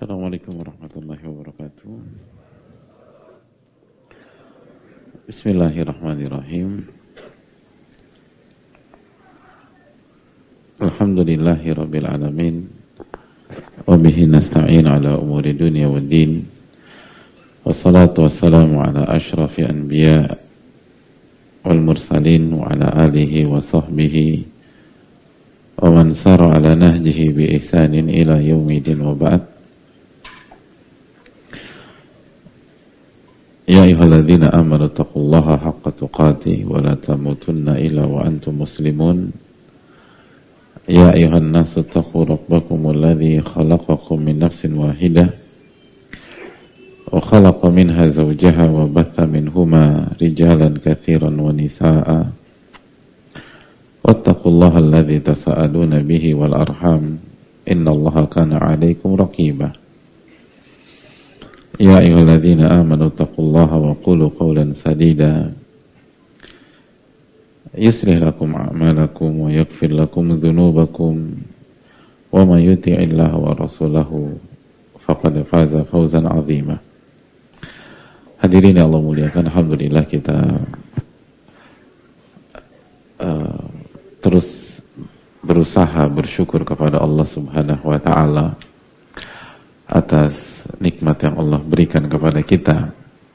Assalamualaikum warahmatullahi wabarakatuh. Bismillahirrahmanirrahim. Alhamdulillahi rabbil alamin. Wa bihi nasta'in ala umuri dunya waddin. Wassalatu wassalamu ala asyrafil anbiya wal mursalin wa ala alihi wa sahbihi wa man sara ala nahjihi bi ihsanin ila yaumidin wa ba'd. Ya ayyuhalladzina amanu taqullaha haqqa tuqatih wa la tamutunna illa wa antum muslimun. Ya ayyuhan nasu taqu rabbakumul ladzi khalaqakum min nafsin wahidah wa khalaqa minha zawjaha wa batha minhuma rijalan katsiran wa nisaa'a. Wattaqullaha alladzi tasaaluna bihi wal arham innallaha kana 'alaikum raqiba. Ya ayyuhalladzina amanu taqullaha wa qulu qawlan sadida yuslih lakum a'malakum wa yaghfir lakum dhunubakum wa man yuti'illaha wa rasulahu faqad faza fawzan 'azima. Hadirin yang Allah muliakan, alhamdulillah kita terus berusaha bersyukur kepada Allah Subhanahu wa taala atas nikmat yang Allah berikan kepada kita,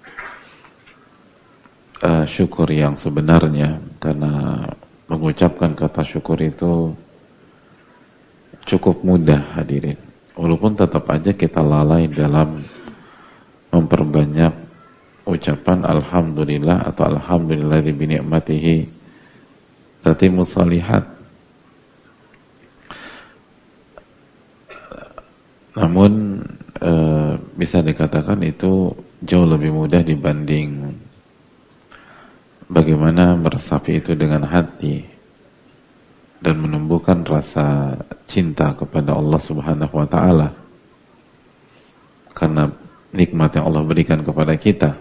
syukur yang sebenarnya, karena mengucapkan kata syukur itu cukup mudah hadirin, walaupun tetap aja kita lalai dalam memperbanyak ucapan alhamdulillah atau alhamdulilladzi bi ni'matihi tatimmus shalihat. Namun bisa dikatakan itu jauh lebih mudah dibanding bagaimana meresapi itu dengan hati dan menumbuhkan rasa cinta kepada Allah Subhanahu wa taala karena nikmat yang Allah berikan kepada kita,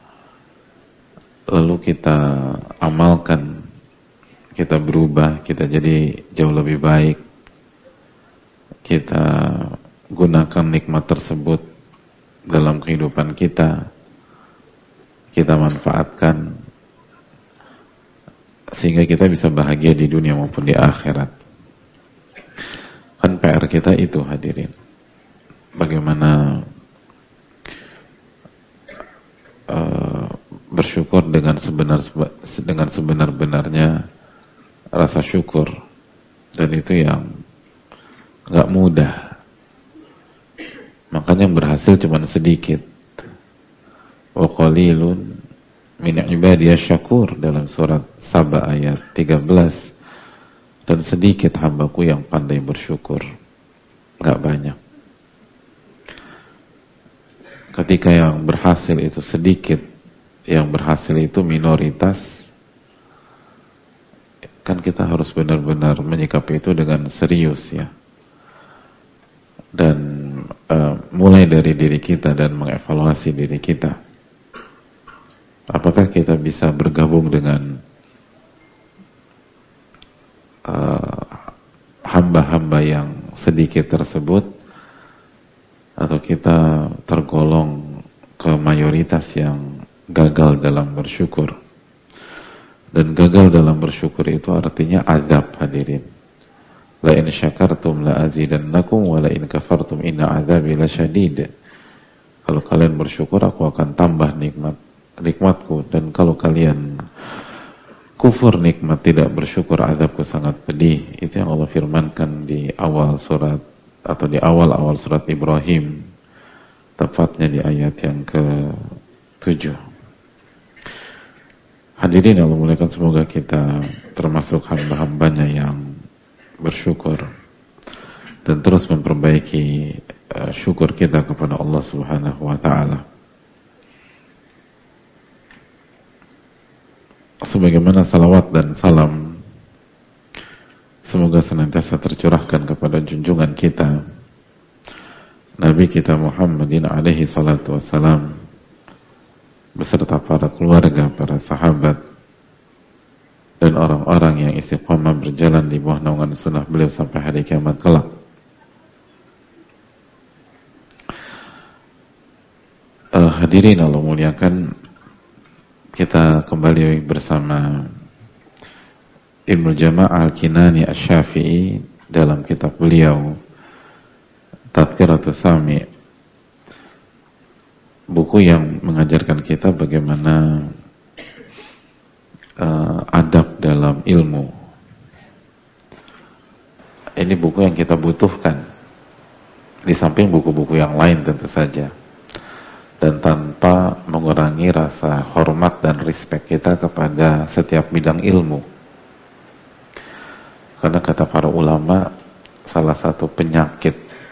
lalu kita amalkan, kita berubah, kita jadi jauh lebih baik, kita gunakan nikmat tersebut dalam kehidupan kita, kita manfaatkan sehingga kita bisa bahagia di dunia maupun di akhirat. Kan PR kita itu hadirin, bagaimana bersyukur dengan sebenar-benarnya rasa syukur, dan itu yang gak mudah. Makanya yang berhasil cuma sedikit. Wa qalilun min ibadiyasy syakur dalam surat Saba ayat 13. Dan sedikit hambaku yang pandai bersyukur. Enggak banyak. Ketika yang berhasil itu sedikit, yang berhasil itu minoritas, kan kita harus benar-benar menyikapi itu dengan serius ya. Dan mulai dari diri kita dan mengevaluasi diri kita. Apakah kita bisa bergabung dengan hamba-hamba yang sedikit tersebut, atau kita tergolong ke mayoritas yang gagal dalam bersyukur. Dan gagal dalam bersyukur itu artinya azab hadirin. La in syakartum la azidannakum wa la in kafartum inna azabi lasyadid. Kalau kalian bersyukur aku akan tambah nikmatku, dan kalau kalian kufur nikmat, tidak bersyukur, azabku sangat pedih. Itu yang Allah firmankan di awal surat, atau di awal-awal surat Ibrahim, tepatnya di ayat yang ke-7. Hadirin yang Allah muliakan, semoga kita termasuk hamba-hambanya yang bersyukur dan terus memperbaiki syukur kita kepada Allah Subhanahu wa taala. Sebagaimana salawat dan salam semoga senantiasa tercurahkan kepada junjungan kita Nabi kita Muhammadin alaihi salatu wassalam beserta para keluarga, para sahabat, dan orang-orang yang istiqamah berjalan di bawah naungan sunnah beliau sampai hari kiamat kelak. Hadirin Allah muliakan, kita kembali bersama Ibnu Jama'ah Al-Kinani Asy-Syafi'i dalam kitab beliau Tadhkiratus Sami', buku yang mengajarkan kita bagaimana adab dalam ilmu. Ini buku yang kita butuhkan di samping buku-buku yang lain tentu saja, dan tanpa mengurangi rasa hormat dan respek kita kepada setiap bidang ilmu. Karena kata para ulama, salah satu penyakit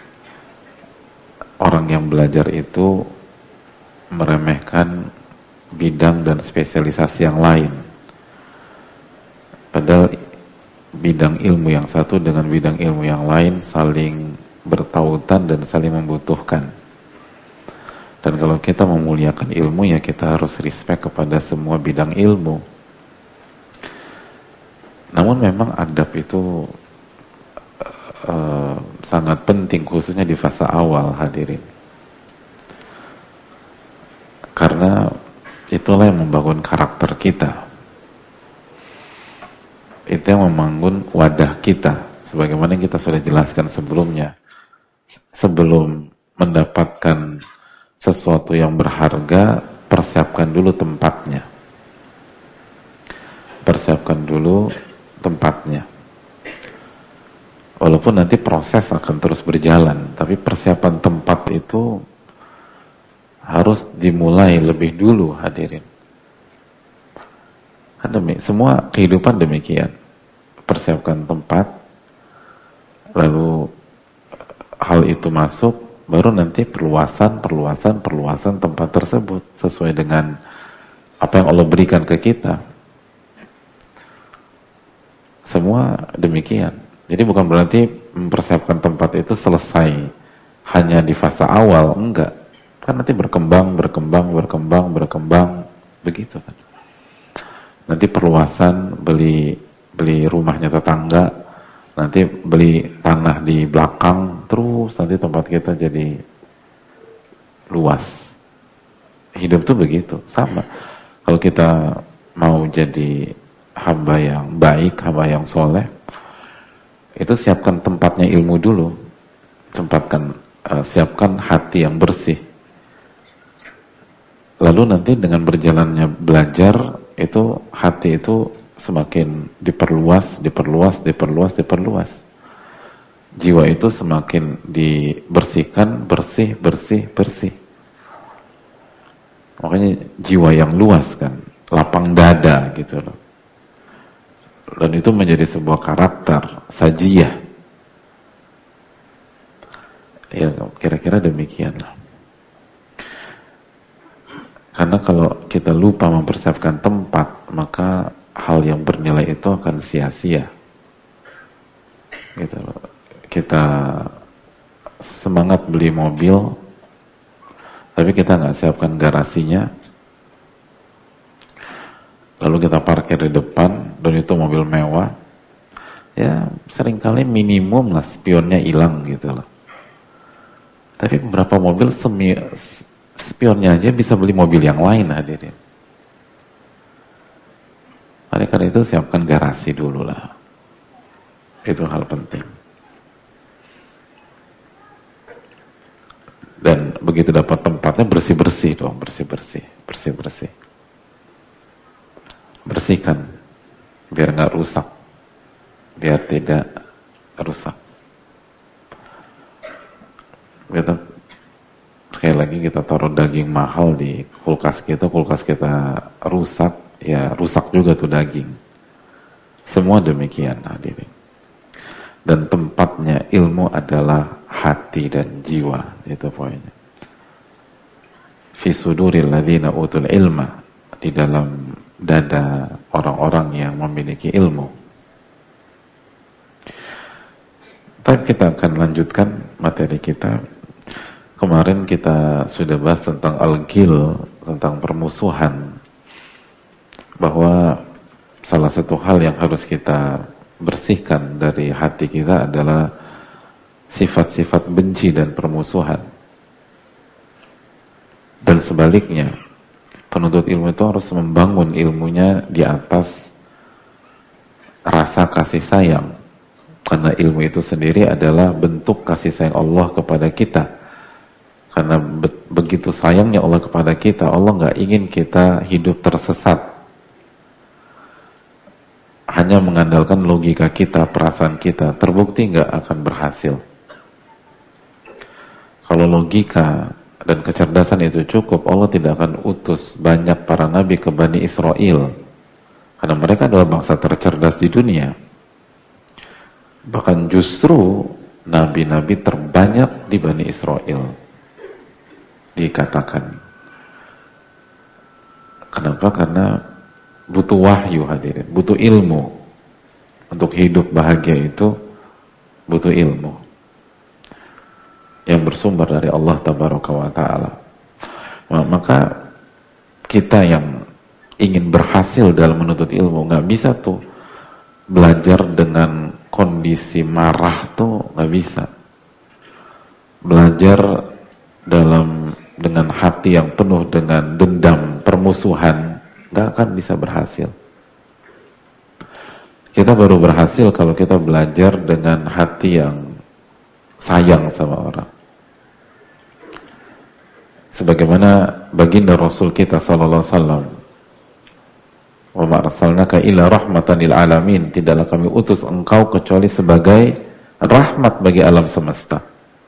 orang yang belajar itu meremehkan bidang dan spesialisasi yang lain. Padahal bidang ilmu yang satu dengan bidang ilmu yang lain saling bertautan dan saling membutuhkan. Dan kalau kita memuliakan ilmu, ya kita harus respect kepada semua bidang ilmu. Namun memang adab itu sangat penting, khususnya di fase awal, hadirin. Karena itulah yang membangun karakter kita. Itu yang membangun wadah kita. Sebagaimana yang kita sudah jelaskan sebelumnya. Sebelum mendapatkan sesuatu yang berharga, persiapkan dulu tempatnya. Persiapkan dulu tempatnya. Walaupun nanti proses akan terus berjalan, tapi persiapan tempat itu harus dimulai lebih dulu, hadirin. Semua kehidupan demikian. Persiapkan tempat, lalu hal itu masuk, baru nanti perluasan tempat tersebut sesuai dengan apa yang Allah berikan ke kita. Semua demikian. Jadi bukan berarti mempersiapkan tempat itu selesai hanya di fase awal, enggak. Kan nanti berkembang begitu kan. Nanti perluasan, beli rumahnya tetangga, nanti beli tanah di belakang, terus nanti tempat kita jadi luas. Hidup tuh begitu, sama. Kalau kita mau jadi hamba yang baik, hamba yang soleh, itu siapkan tempatnya ilmu dulu. Siapkan hati yang bersih. Lalu nanti dengan berjalannya belajar, itu hati itu semakin diperluas. Jiwa itu semakin dibersihkan, bersih. Makanya jiwa yang luas kan, lapang dada gitu loh. Dan itu menjadi sebuah karakter, sajiyah. Ya kira-kira demikian lah. Karena kalau kita lupa mempersiapkan tempat, maka hal yang bernilai itu akan sia-sia. Gitu loh. Kita semangat beli mobil, tapi kita nggak siapkan garasinya, lalu kita parkir di depan, dan itu mobil mewah, ya seringkali minimum lah spionnya hilang gitu loh. Tapi beberapa mobil spionnya aja bisa beli mobil yang lain, hadirin. Oleh karena itu siapkan garasi dulu lah. Itu hal penting. Dan begitu dapat tempatnya, bersih-bersih dong, bersih-bersih. Bersihkan biar nggak rusak, biar tidak rusak. Sekali lagi kita taruh daging mahal di kulkas kita rusak, ya rusak juga tuh daging. Semua demikian, hadirin. Dan tempatnya ilmu adalah hati dan jiwa, itu poinnya. Fi suduril ladzina utul ilma, di dalam dada orang-orang yang memiliki ilmu. Tapi kita akan lanjutkan materi kita. Kemarin kita sudah bahas tentang al-ghil, tentang permusuhan, bahwa salah satu hal yang harus kita bersihkan dari hati kita adalah sifat-sifat benci dan permusuhan. Dan sebaliknya. Penuntut ilmu itu harus membangun ilmunya di atas rasa kasih sayang. Karena ilmu itu sendiri adalah bentuk kasih sayang Allah kepada kita. Karena begitu sayangnya Allah kepada kita, Allah nggak ingin kita hidup tersesat. Hanya mengandalkan logika kita, perasaan kita, terbukti nggak akan berhasil. Kalau logika dan kecerdasan itu cukup, Allah tidak akan utus banyak para nabi ke Bani Israel. Karena mereka adalah bangsa tercerdas di dunia. Bahkan justru nabi-nabi terbanyak di Bani Israel dikatakan. Kenapa? Karena butuh wahyu hadirin, butuh ilmu. Untuk hidup bahagia itu butuh ilmu yang bersumber dari Allah Tabaraka wa Ta'ala. Maka kita yang ingin berhasil dalam menuntut ilmu nggak bisa tuh belajar dengan kondisi marah, tuh nggak bisa. Belajar dengan hati yang penuh dengan dendam, permusuhan, nggak akan bisa berhasil. Kita baru berhasil kalau kita belajar dengan hati yang sayang sama orang. Sebagaimana baginda Rasul kita sallallahu alaihi wasallam, "Wa ma arsalnaka illa rahmatan lil alamin," tidaklah kami utus engkau kecuali sebagai rahmat bagi alam semesta.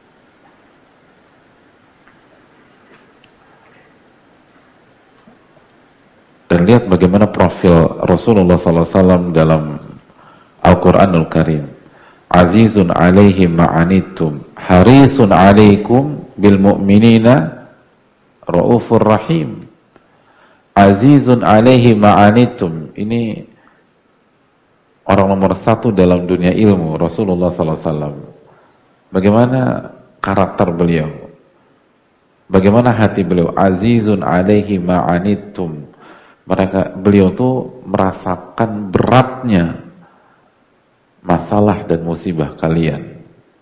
Dan lihat bagaimana profil Rasulullah sallallahu alaihi wasallam dalam Al-Qur'anul Karim. Azizun alaihi ma'anittum, harisun alaikum bil mu'minina raufur rahim. Azizun alaihi ma'anittum, ini orang nomor satu dalam dunia ilmu, Rasulullah sallallahu alaihi wasallam. Bagaimana karakter beliau? Bagaimana hati beliau? Azizun alaihi ma'anittum. Beliau tuh merasakan beratnya masalah dan musibah kalian.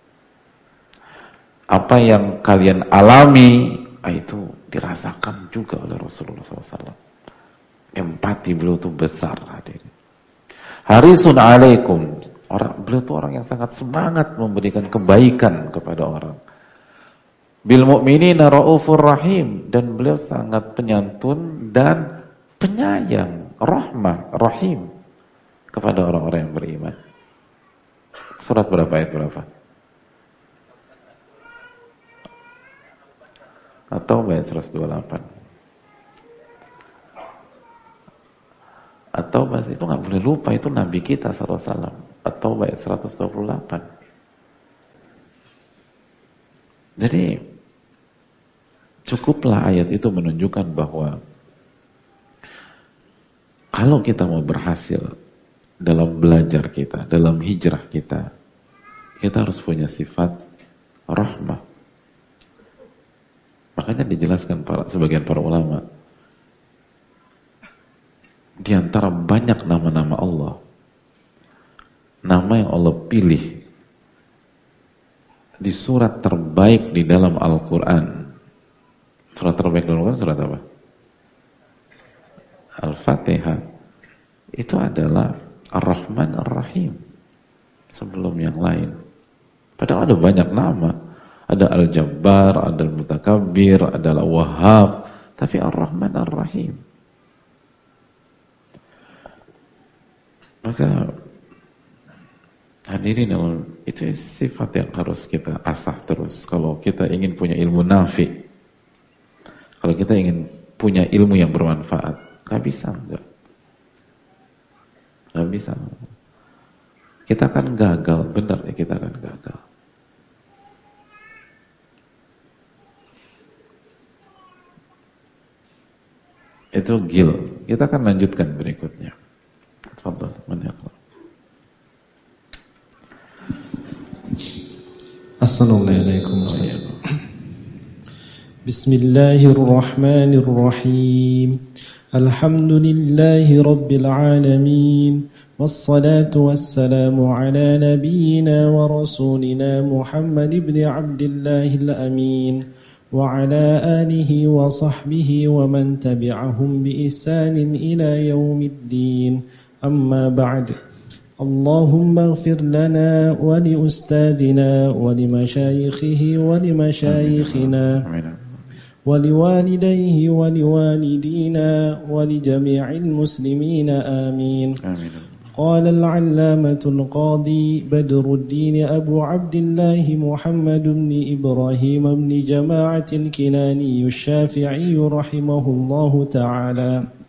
Apa yang kalian alami, itu dirasakan juga oleh Rasulullah SAW. Empati beliau tuh besar hadirin. Harisun alaikum, beliau tuh orang yang sangat semangat memberikan kebaikan kepada orang. Bil mu'minina raufur rahim, dan beliau sangat penyantun dan penyayang, rahmah, rahim kepada orang-orang yang beriman. Surat berapa, ayat berapa? Atau ayat 128? Atau itu nggak boleh lupa, itu Nabi kita sallallahu alaihi wasallam. Atau ayat 128. Jadi cukuplah ayat itu menunjukkan bahwa kalau kita mau berhasil dalam belajar kita, dalam hijrah kita, kita harus punya sifat rahmah. Makanya dijelaskan sebagian para ulama, di antara banyak nama-nama Allah, nama yang Allah pilih di surat terbaik di dalam Al-Quran. Surat terbaik dalam Al-Quran surat apa? Al-Fatihah. Itu adalah Ar-Rahman Ar-Rahim sebelum yang lain. Padahal ada banyak nama. Ada Al-Jabbar, ada Al-Mutakabbir, ada Al-Wahhab, tapi Ar-Rahman Ar-Rahim. Maka hadirin, itu sifat yang harus kita asah terus. Kalau kita ingin punya ilmu nafi, kalau kita ingin punya ilmu yang bermanfaat, nggak bisa, nggak bisa. Kita akan gagal, benar ya, kita akan gagal. Itu gil. Kita akan lanjutkan berikutnya. Tafadhal, man yaqra. Assalamualaikum. Bismillahirrahmanirrahim. Alhamdulillahi rabbil alamin. Wassalatu wassalamu ala nabiyyina wa rasulina Muhammad ibn Abdillahil amin. وعلى آله وصحبه ومن تبعهم بإحسان إلى يوم الدين. أما بعد، اللهم اغفر لنا ولأستاذنا ولمشايخه ولمشايخنا ولوالديه ولوالدينا ولجميع المسلمين آمين. قال العلامة القاضي بدر الدين أبو عبد الله محمد بن إبراهيم بن جماعة الكناني الشافعي رحمه الله تعالى: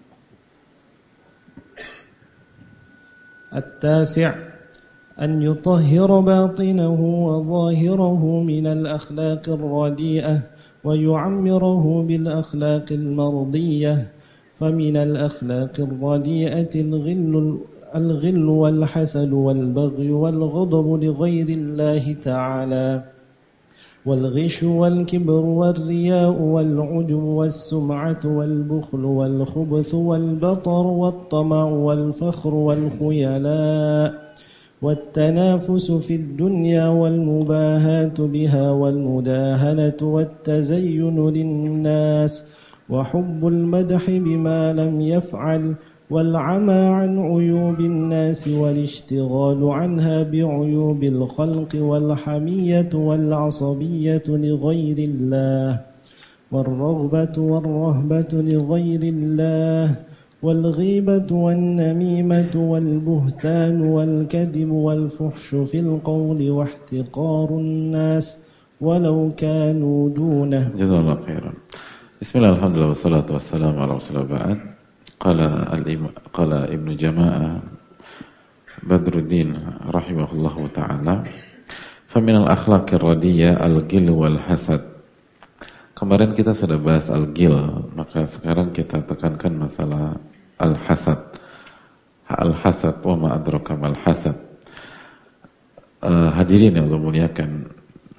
التاسع، أن يطهر باطنه وظاهره من الأخلاق الرديئة ويعمره بالأخلاق المرضية. فمن الأخلاق الرديئة الغل والحسد والبغي والغضب لغير الله تعالى، والغش والكبر والرياء والعجب والسمعة والبخل والخبث والبطر والطمع والفخر والخيلاء والتنافس في الدنيا والمباهاة بها والمداهنة والتزين للناس وحب المدح بما لم يفعل والعمى عن عيوب الناس والاشتغال عنها بعيوب الخلق والحمية والعصبية لغير الله والرغبة والرهبة لغير الله والغيبة والنميمة والبهتان والكذب والفحش في القول واحتقار الناس ولو كانوا دونه. جزاه الله خيرا. Bismillah, alhamdulillah, wassalatu wassalamu ala rasulillah ba'd. Qala Ibnu Jama'ah Badruddin rahimahullahu ta'ala, faminal akhlaqir radiyah al-ghil wal hasad. Kemarin kita sudah bahas al-ghil, maka sekarang kita tekankan masalah al-hasad. Al-hasad wa ma adraka mal hasad. Hadirin yang Allah muliakan,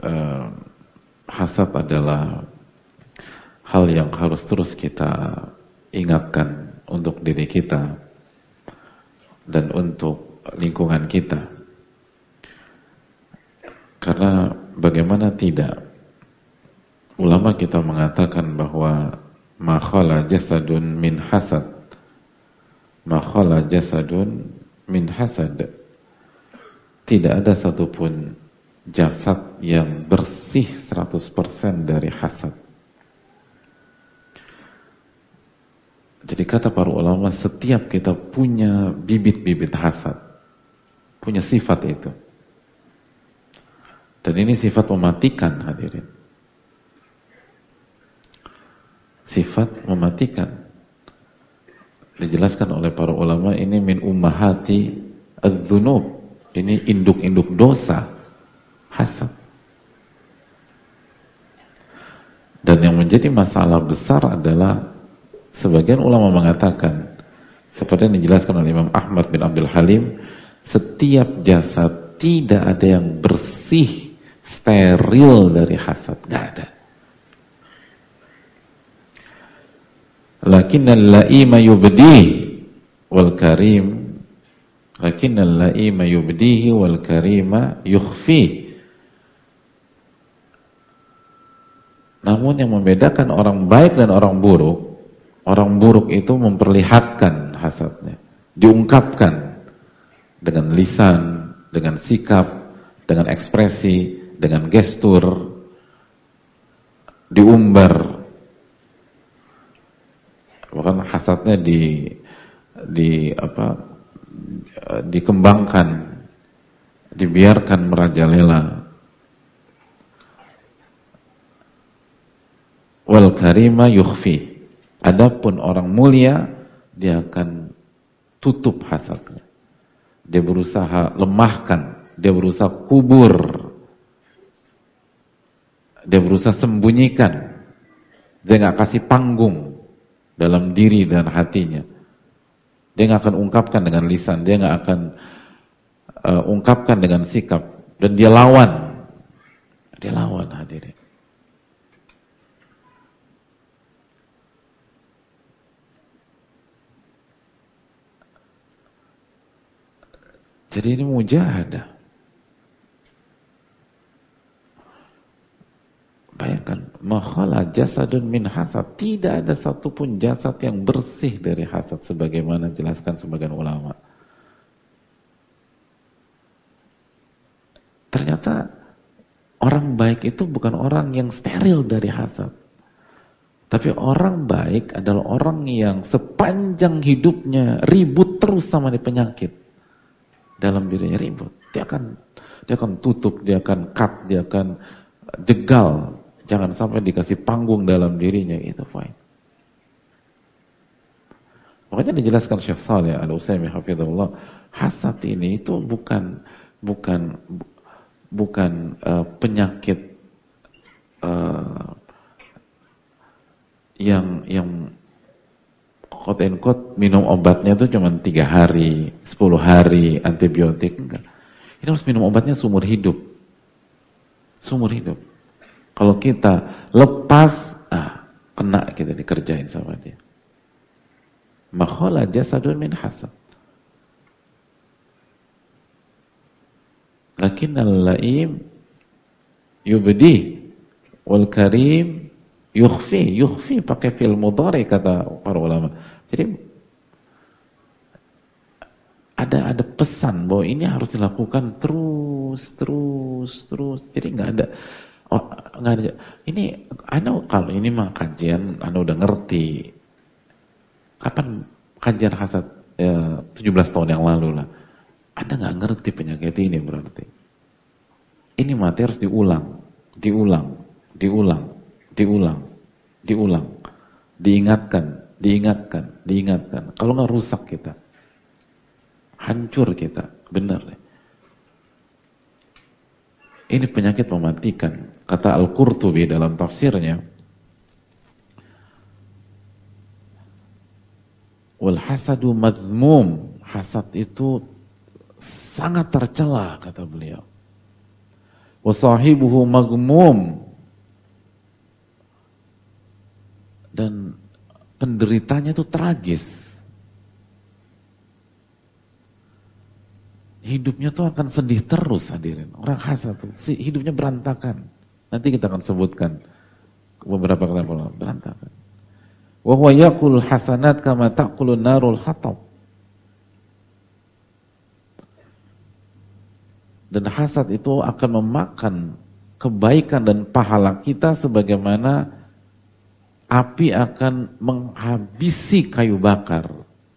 hasad adalah hal yang harus terus kita ingatkan untuk diri kita dan untuk lingkungan kita. Karena bagaimana tidak, ulama kita mengatakan bahwa ma khala jasadun min hasad, ma khala jasadun min hasad, tidak ada satupun jasad yang bersih 100% dari hasad. Jadi kata para ulama, setiap kita punya bibit-bibit hasad, punya sifat itu. Dan ini sifat mematikan, hadirin. Sifat mematikan. Dijelaskan oleh para ulama, ini min ummahati adz-dzunub. Ini induk-induk dosa, hasad. Dan yang menjadi masalah besar adalah sebagian ulama mengatakan, seperti yang dijelaskan oleh Imam Ahmad bin Abdul Halim, setiap jasad tidak ada yang bersih, steril dari hasad, tidak ada. Lakinnal la'ima yubdihi wal karim, lakinnal la'ima yubdihi wal karima yukhfi. Namun yang membedakan orang baik dan orang buruk, orang buruk itu memperlihatkan hasadnya, diungkapkan dengan lisan, dengan sikap, dengan ekspresi, dengan gestur, diumbar. Bahkan hasadnya dikembangkan, dibiarkan merajalela. Wal karima yukhfi. Adapun orang mulia, dia akan tutup hasadnya. Dia berusaha lemahkan, dia berusaha kubur, dia berusaha sembunyikan. Dia nggak kasih panggung dalam diri dan hatinya. Dia nggak akan ungkapkan dengan lisan, dia nggak akan ungkapkan dengan sikap, dan dia lawan. Dia lawan, hadirin. Jadi ini mujahadah. Bayangkan, ma khala jasadun min hasad. Tidak ada satupun jasad yang bersih dari hasad, sebagaimana jelaskan sebagian ulama. Ternyata orang baik itu bukan orang yang steril dari hasad. Tapi orang baik adalah orang yang sepanjang hidupnya ribut terus sama penyakit. Dalam dirinya ribut. Dia akan tutup, dia akan cut, dia akan jegal. Jangan sampai dikasih panggung dalam dirinya, itu fine. Makanya dijelaskan Syekh Shalih Al-Utsaimin hafizahullah, hasad ini itu bukan penyakit yang quote and quote minum obatnya itu cuma 3 hari, 10 hari antibiotik, enggak. Ini harus minum obatnya seumur hidup. Seumur hidup. Kalau kita lepas, kena kita dikerjain sama dia. Makhala jasadun min hasad. Lakinnal la'im yubdi wal karim yukhfi pakai fi'il mudhari kata para ulama. Jadi ada pesan bahwa ini harus dilakukan terus. Jadi nggak ada ini kalau ini mah kajian udah ngerti. Kapan kajian hasad 17 tahun yang lalu lah. Anda nggak ngerti penyakit ini berarti. Ini materi harus diulang. Diingatkan. Kalau nggak rusak kita. Hancur kita, benar. Ini penyakit mematikan. Kata Al-Qurtubi dalam tafsirnya, wal hasadu madhmum. Hasad itu sangat tercela, kata beliau. Wa sahibuhu maghmum. Dan penderitanya itu tragis. Hidupnya tuh akan sedih terus, hadirin. Orang hasad tuh hidupnya berantakan. Nanti kita akan sebutkan beberapa kata berantakan. Wa huwa yaqul hasanat kama taqulun narul hatab. Dan hasad itu akan memakan kebaikan dan pahala kita sebagaimana api akan menghabisi kayu bakar.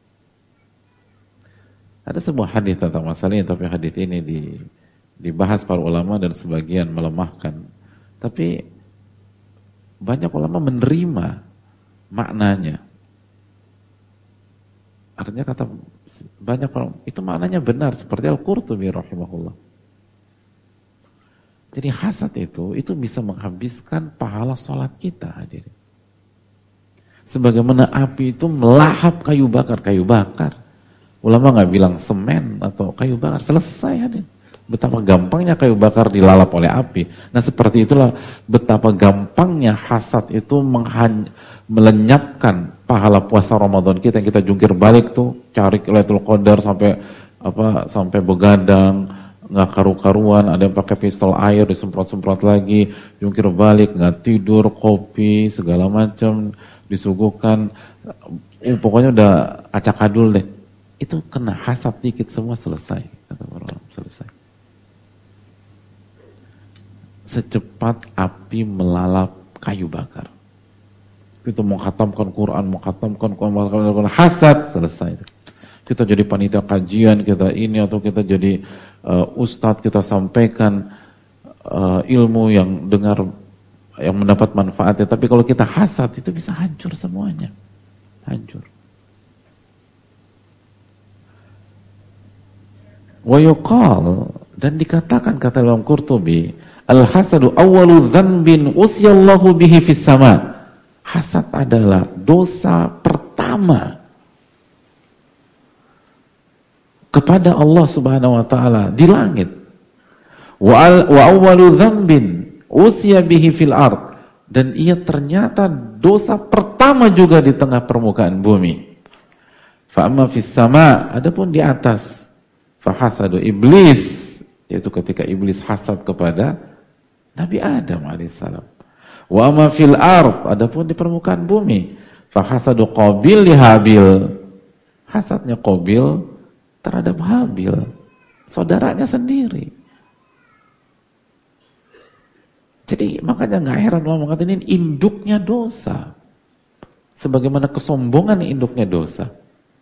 Ada sebuah hadis tentang masalah ini, tapi hadis ini dibahas para ulama dan sebagian melemahkan. Tapi banyak ulama menerima maknanya. Artinya kata banyak orang, itu maknanya benar seperti Al-Qurtubi rahimahullah. Jadi hasad itu bisa menghabiskan pahala sholat kita, hadirin. Sebagaimana api itu melahap kayu bakar. Ulama nggak bilang semen atau kayu bakar, selesai, hadirin. Betapa gampangnya kayu bakar dilalap oleh api. Nah seperti itulah betapa gampangnya hasad itu melenyapkan pahala puasa Ramadan kita yang kita jungkir balik tuh, cari Lailatul Qadar sampai begadang, nggak karu-karuan, ada yang pakai pistol air disemprot-semprot lagi, jungkir balik, nggak tidur, kopi segala macam disuguhkan, pokoknya udah acak-adul deh. Itu kena hasad dikit semua selesai, kata orang, selesai. Secepat api melalap kayu bakar. Kita mau khatamkan Quran, hasad, selesai. Kita jadi panitia kajian, kita ini atau kita jadi ustadz, kita sampaikan ilmu yang mendapat manfaatnya. Tapi kalau kita hasad itu bisa hancur semuanya, hancur. Wa yuqal, dan dikatakan kata Imam Qurtubi, al-hasadu awwalu dzanbin usyallahu bihi fis sama. Hasad adalah dosa pertama kepada Allah Subhanahu wa taala di langit. Wa awwalu dzanbin usya bihi fil ard, dan ia ternyata dosa pertama juga di tengah permukaan bumi. Fa amma fis sama, adapun di atas, fahasadu iblis, yaitu ketika iblis hasad kepada Nabi Adam alaihissalam. Wa ma fil ard, adapun di permukaan bumi. Fa hasadu Qabil li Habil. Hasadnya Qabil terhadap Habil, saudaranya sendiri. Jadi makanya nggak heran Allah mengatakan ini induknya dosa. Sebagaimana kesombongan induknya dosa.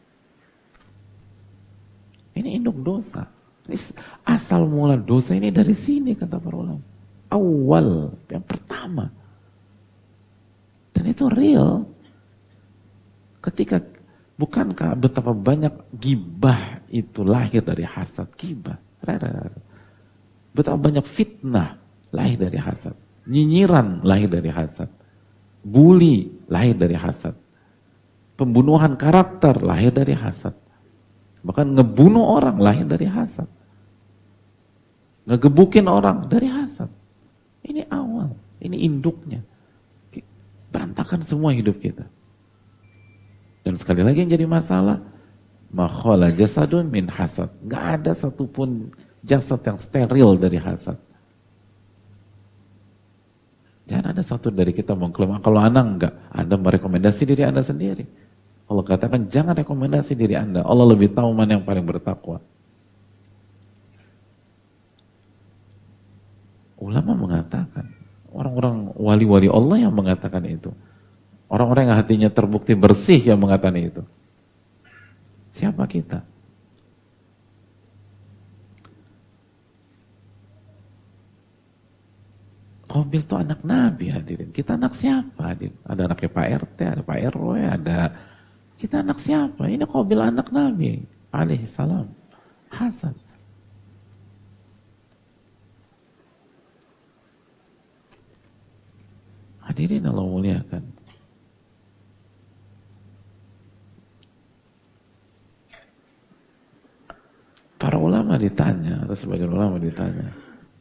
Ini induk dosa. Ini asal mula dosa ini dari sini kata para ulama. Awal, yang pertama. Dan itu real. Ketika, bukankah betapa banyak gibah itu lahir dari hasad? Gibah. Betapa banyak fitnah lahir dari hasad. Nyinyiran lahir dari hasad. Bully lahir dari hasad. Pembunuhan karakter lahir dari hasad. Bahkan ngebunuh orang lahir dari hasad. Ngegebukin orang dari hasad. Ini awal, ini induknya. Berantakan semua hidup kita. Dan sekali lagi yang jadi masalah, ma khala jasadun min hasad. Gak ada satupun jasad yang steril dari hasad. Jangan ada satu dari kita mengklaim, kalau Anda enggak, Anda merekomendasi diri Anda sendiri. Allah katakan jangan rekomendasi diri Anda. Allah lebih tahu mana yang paling bertakwa. Ulama mengatakan, orang-orang wali-wali Allah yang mengatakan itu. Orang-orang yang hatinya terbukti bersih yang mengatakan itu. Siapa kita? Qabil itu anak Nabi hadirin. Kita anak siapa hadirin? Ada anaknya Pak RT, ada Pak RW, ada... Kita anak siapa? Ini Qabil anak Nabi alaihi salam. Hasan. Hadirin Allah muliakan. Para ulama ditanya, atau sebagian ulama ditanya,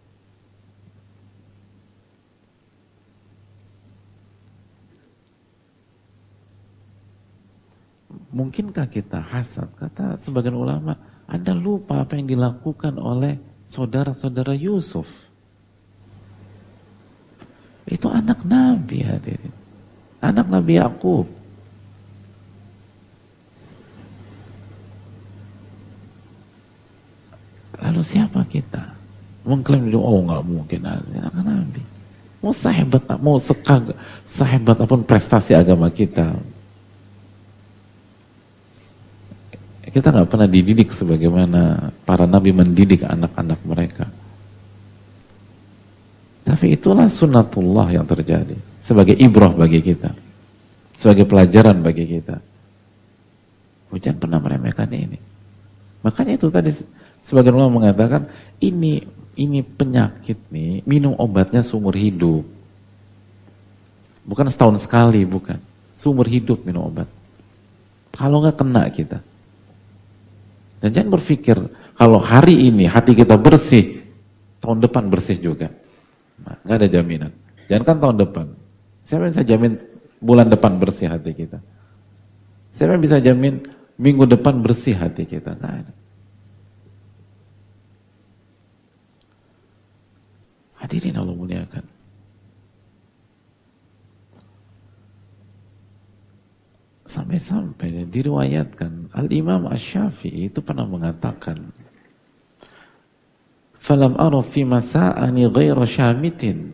mungkinkah kita hasad? Kata sebagian ulama, Anda lupa apa yang dilakukan oleh saudara-saudara Yusuf. Itu anak Nabi hadirin. Anak Nabi Yakub. Lalu siapa kita? Mengklaim diri, oh nggak mungkin anak Nabi. Mau sehebat apapun prestasi agama kita, kita nggak pernah dididik sebagaimana para nabi mendidik anak-anak mereka. Tapi itulah sunnatullah yang terjadi sebagai ibrah bagi kita, sebagai pelajaran bagi kita. Jangan pernah meremehkan ini. Makanya itu tadi sebagian ulama mengatakan ini penyakit nih, minum obatnya seumur hidup. Bukan setahun sekali, bukan. Seumur hidup minum obat. Kalau nggak kena kita. Dan jangan berpikir kalau hari ini hati kita bersih, tahun depan bersih juga. Nah, nggak ada jaminan. Jangan kan tahun depan. Siapa yang bisa jamin bulan depan bersih hati kita? Siapa yang bisa jamin minggu depan bersih hati kita? Nggak ada. Hadirin Allah muliakan. Sampai-sampai diriwayatkan Al-Imam Asy-Syafi'i itu pernah mengatakan, "Falam ara fi masa'ani ghaira syamitin,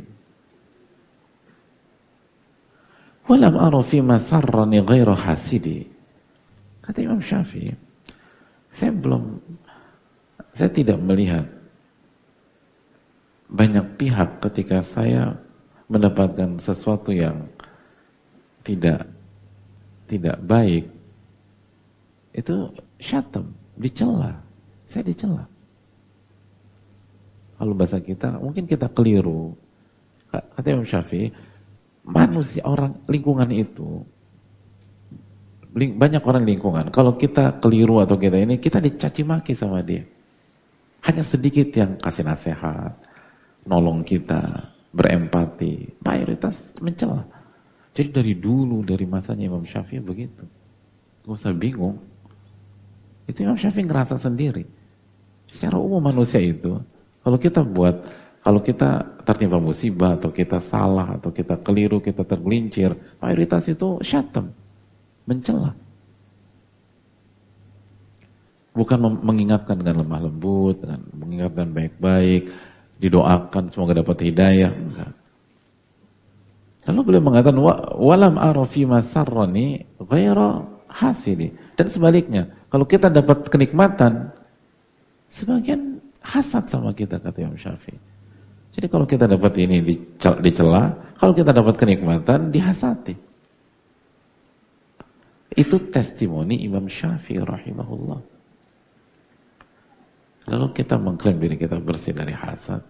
walam ara fi masarrani ghaira hasidi." Kata Imam Syafi'i, saya tidak melihat banyak pihak ketika saya mendapatkan sesuatu yang tidak baik, itu syatam, dicela. Saya dicela. Kalau bahasa kita, mungkin kita keliru. Kata Imam Syafi'i, manusia, orang lingkungan itu, banyak orang lingkungan, kalau kita keliru atau kita dicaci maki sama dia. Hanya sedikit yang kasih nasihat, nolong kita, berempati, mayoritas mencela. Jadi dari dulu, dari masanya Imam Syafi'i begitu. Gak usah bingung. Itu Imam Syafi'i ngerasa sendiri. Secara umum manusia itu, kalau kita buat Kalau kita tertimpa musibah, atau kita salah, atau kita keliru, kita tergelincir, mayoritas itu syatam, mencela. Bukan mengingatkan dengan lemah lembut, dengan mengingatkan baik-baik, didoakan semoga dapat hidayah, enggak. Lalu beliau mengatakan, walam ara fi ma sarrani ghaira hasidi. Dan sebaliknya, kalau kita dapat kenikmatan, sebagian hasad sama kita, kata Imam Syafi'i. Jadi kalau kita dapat ini dicela, kalau kita dapat kenikmatan, dihasati. Itu testimoni Imam Syafi'i rahimahullah. Lalu kita mengklaim diri kita bersih dari hasad.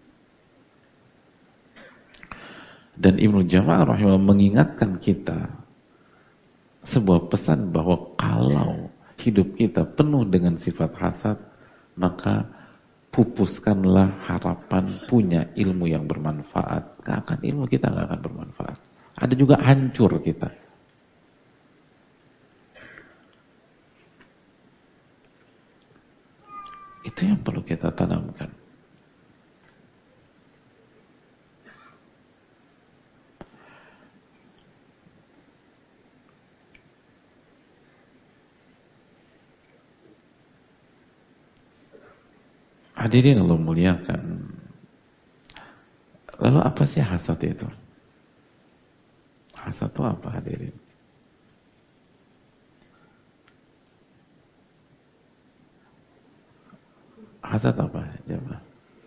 Dan Ibnu Jama'ah rahimahullah mengingatkan kita sebuah pesan bahwa kalau hidup kita penuh dengan sifat hasad, maka pupuskanlah harapan punya ilmu yang bermanfaat. Ilmu kita gak akan bermanfaat. Ada juga hancur kita. Itu yang perlu kita tanamkan. Hadirin Allah muliakan. Lalu apa sih hasad itu? Hasad itu apa, hadirin? Hasad apa? Jawab.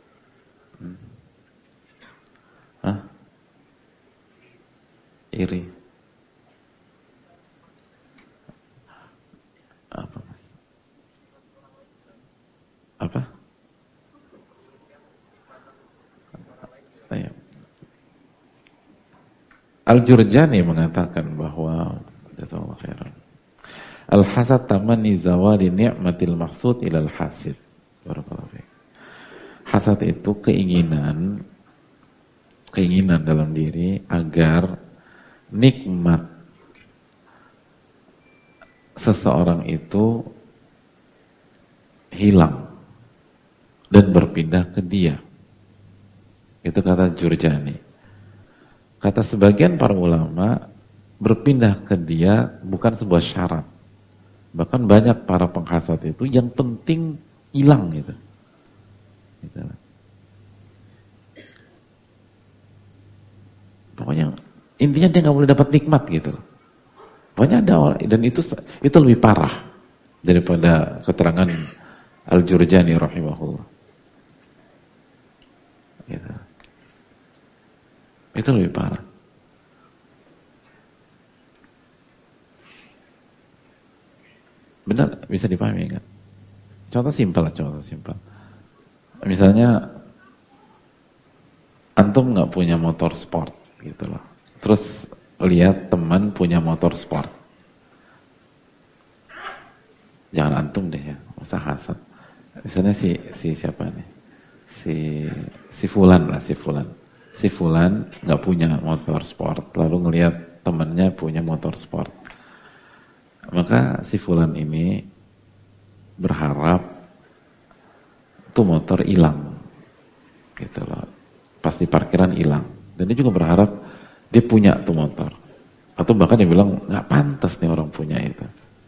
Hah? Iri. Apa? Apa? Al-Jurjani mengatakan bahwa al-hasad tamanni zawali ni'matil mahsud ilal hasid. Hasad itu keinginan dalam diri agar nikmat seseorang itu hilang dan berpindah ke dia. Itu kata Jurjani. Kata sebagian para ulama, berpindah ke dia bukan sebuah syarat. Bahkan banyak para penghasad itu yang penting hilang gitu. Pokoknya intinya dia nggak boleh dapat nikmat gitu. Pokoknya ada orang, dan itu lebih parah daripada keterangan Al-Jurjani rahimahullah. Gitu. Itu lebih parah. Benar, bisa dipahami kan? Contoh simpel. Misalnya antum nggak punya motor sport gitu loh. Terus lihat teman punya motor sport. Jangan antum deh ya, masa hasad. Misalnya si siapa nih? Si Fulan lah, si Fulan nggak punya motor sport, lalu ngelihat temannya punya motor sport, maka si Fulan ini berharap tuh motor hilang, gitu loh, pas di parkiran hilang, dan dia juga berharap dia punya tuh motor, atau bahkan dia bilang nggak pantas nih orang punya itu.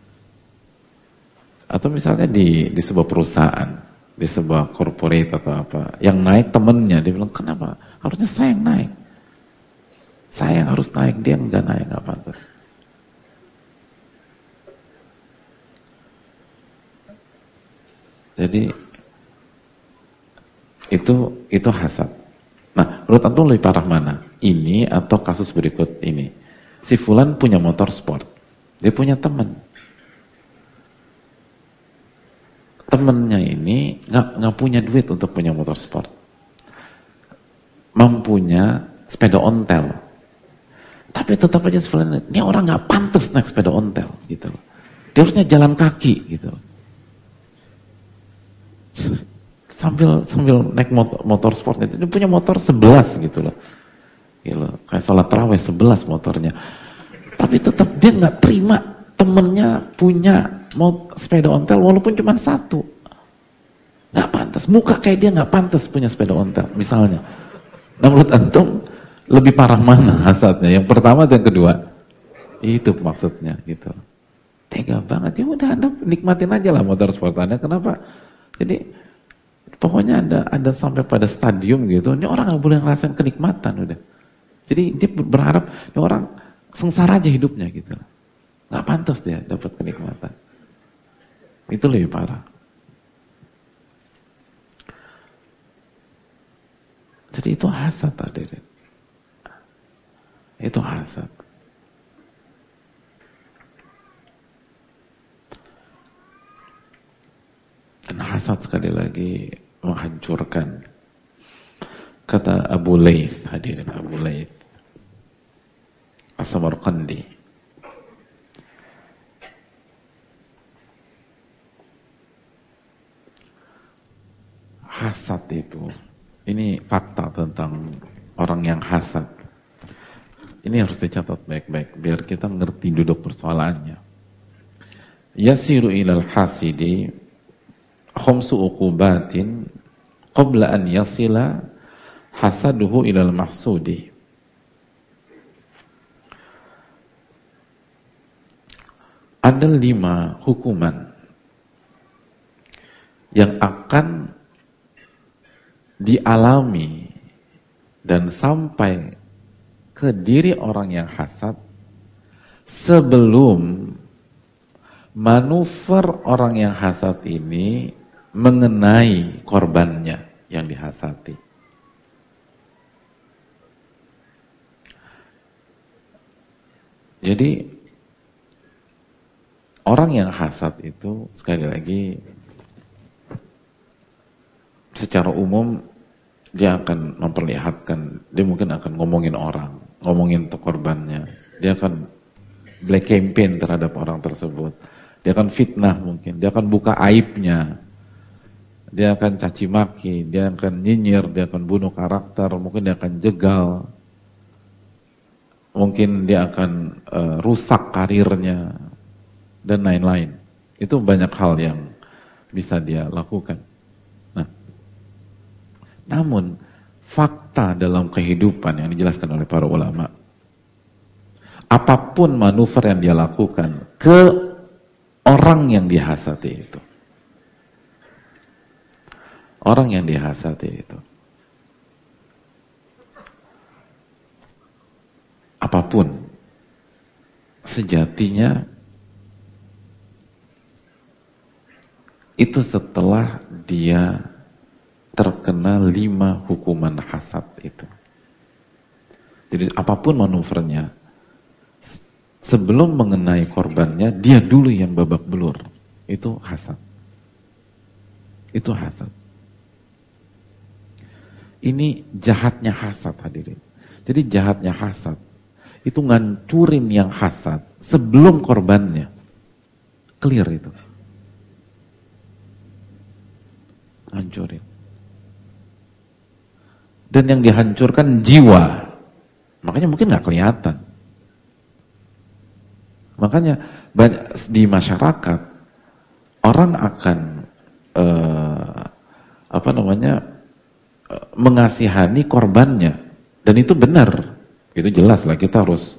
Atau misalnya di sebuah perusahaan, di sebuah corporate atau apa, yang naik temennya, dia bilang kenapa? Harusnya saya yang naik. Saya yang harus naik, dia enggak naik, enggak pantas. Jadi itu hasad. Nah, menurut antum lebih parah mana? Ini atau kasus berikut ini? Si Fulan punya motor sport. Dia punya teman. Temennya ini nggak punya duit untuk punya motor sport. Mempunya sepeda ontel, tapi tetap aja sebenarnya ini orang nggak pantas naik sepeda ontel gitu. Dia harusnya jalan kaki gitu. Sambil naik motor sportnya, dia punya motor 11 gitu loh. Gitu, kayak sholat tarawih 11 motornya. Tapi tetap dia nggak terima temennya punya sepeda ontel walaupun cuma satu. Nggak pantas. pantas. Muka kayak dia nggak pantas punya sepeda ontel, misalnya. Nah, menurut antum lebih parah mana hasadnya? Yang pertama atau yang kedua? Itu maksudnya gitu. Tega banget. Ya udah, Anda nikmatin aja lah motor sport Anda. Kenapa? Jadi pokoknya ada sampai pada stadium gitu. Ini orang nggak boleh ngerasain kenikmatan udah. Jadi dia berharap ini orang sengsara aja hidupnya gitu. Nggak pantas dia dapat kenikmatan. Itu lebih parah. Jadi itu hasad hadirin. Itu hasad. Dan hasad sekali lagi menghancurkan. Kata Abu Layth, hadirin, Abu Layth As-Samarqandi, hasad itu, ini fakta tentang orang yang hasad. Ini harus dicatat baik-baik biar kita ngerti duduk persoalannya. Yasiru ilal hasidi khamsu uqubatin qabla an yasila hasaduhu ilal mahsudi. Ada 5 hukuman yang akan dialami dan sampai ke diri orang yang hasad sebelum manuver orang yang hasad ini mengenai korbannya yang dihasati. Jadi orang yang hasad itu sekali lagi secara umum dia akan memperlihatkan, dia mungkin akan ngomongin orang, ngomongin korbannya, dia akan black campaign terhadap orang tersebut, dia akan fitnah mungkin, dia akan buka aibnya, dia akan caci maki, dia akan nyinyir, dia akan bunuh karakter, mungkin dia akan jegal, mungkin dia akan rusak karirnya dan lain-lain. Itu banyak hal yang bisa dia lakukan. Nah, namun fakta dalam kehidupan yang dijelaskan oleh para ulama, apapun manuver yang dia lakukan ke orang yang dihasati itu, orang yang dihasati itu, apapun sejatinya itu setelah dia terkena 5 hukuman hasad itu. Jadi apapun manuvernya, sebelum mengenai korbannya, dia dulu yang babak belur. Itu hasad. Itu hasad. Ini jahatnya hasad hadirin. Jadi jahatnya hasad itu ngancurin yang hasad sebelum korbannya. Clear itu. Hancurin. Dan yang dihancurkan jiwa. Makanya mungkin nggak kelihatan. Makanya di masyarakat orang akan mengasihani korbannya, dan itu benar, itu jelas lah, kita harus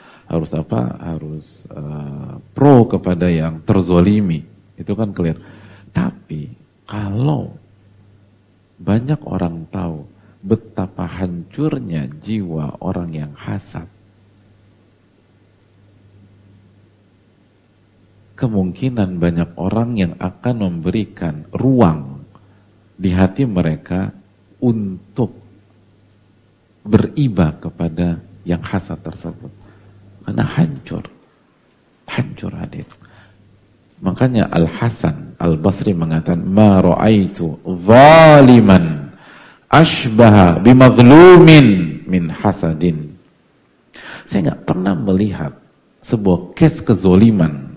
pro kepada yang terzolimi, itu kan clear. Tapi kalau banyak orang tahu betapa hancurnya jiwa orang yang hasad, kemungkinan banyak orang yang akan memberikan ruang di hati mereka untuk beriba kepada yang hasad tersebut. Karena hancur hadir. Makanya Al-Hasan Al-Basri mengatakan, ma ra'aitu zaliman ashbaha bimazlumin min hasadin. Saya nggak pernah melihat sebuah case kezoliman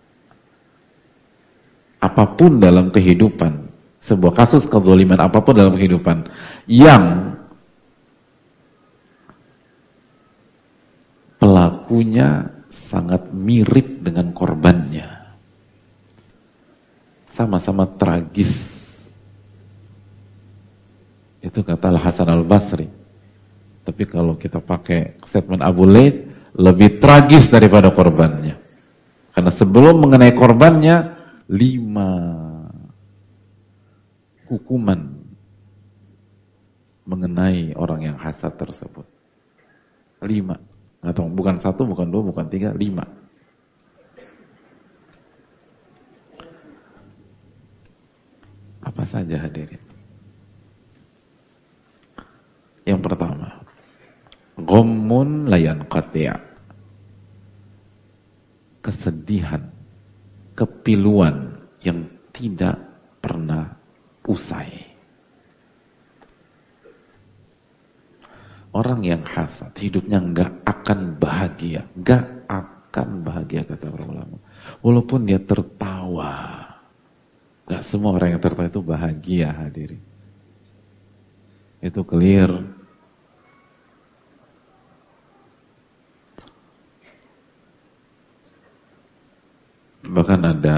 apapun dalam kehidupan, sebuah kasus kezoliman apapun dalam kehidupan yang pelakunya sangat mirip dengan korbannya, sama-sama tragis Itu kata Al-Hasan Al-Basri. Tapi kalau kita pakai statement Abu Layth, lebih tragis daripada korbannya. Karena sebelum mengenai korbannya, 5 hukuman mengenai orang yang hasad tersebut. 5. Atau bukan 1, bukan 2, bukan 3, 5. Apa saja hadirin? Yang pertama, ghammun la yanqati'. Kesedihan, kepiluan yang tidak pernah usai. Orang yang hasad hidupnya nggak akan bahagia, nggak akan bahagia kata para ulama. Walaupun dia tertawa, nggak semua orang yang tertawa itu bahagia hadirin. Itu clear. Bahkan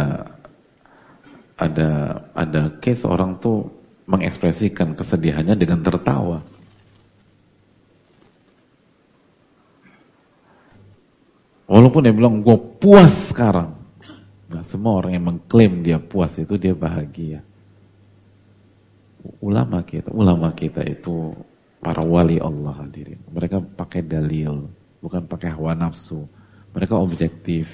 ada case orang tuh mengekspresikan kesedihannya dengan tertawa. Walaupun dia bilang gue puas sekarang, nggak semua orang yang mengklaim dia puas itu dia bahagia. Ulama kita itu para wali Allah hadirin. Mereka pakai dalil, bukan pakai hawa nafsu. Mereka objektif.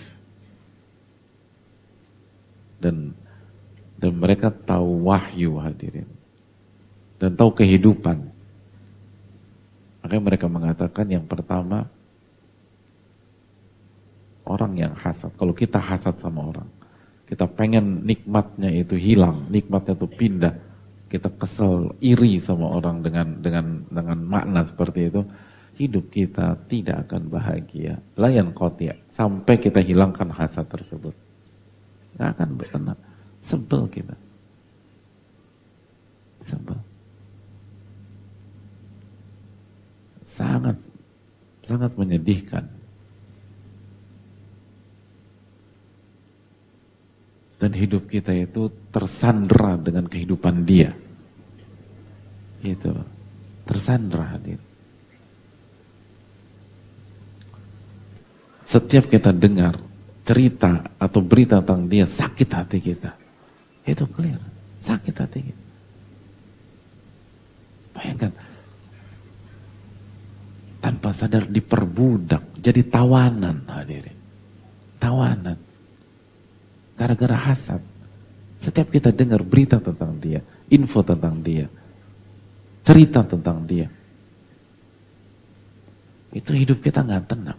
Dan mereka tahu wahyu hadirin. Dan tahu kehidupan. Makanya mereka mengatakan yang pertama, orang yang hasad. Kalau kita hasad sama orang, kita pengen nikmatnya itu hilang, nikmatnya itu pindah. Kita kesel, iri sama orang dengan makna seperti itu, hidup kita tidak akan bahagia. Layan qati', sampai kita hilangkan hasad tersebut. Nggak akan berkenan. Sebel kita. Sebel. Sangat menyedihkan. Dan hidup kita itu tersandra dengan kehidupan dia. Itu. Tersandra hadir. Setiap kita dengar cerita atau berita tentang dia, sakit hati kita. Itu clear. Sakit hati kita. Bayangkan. Tanpa sadar diperbudak. Jadi tawanan hadirin. Tawanan. Gara-gara hasad. Setiap kita dengar berita tentang dia, info tentang dia, cerita tentang dia, itu hidup kita nggak tenang.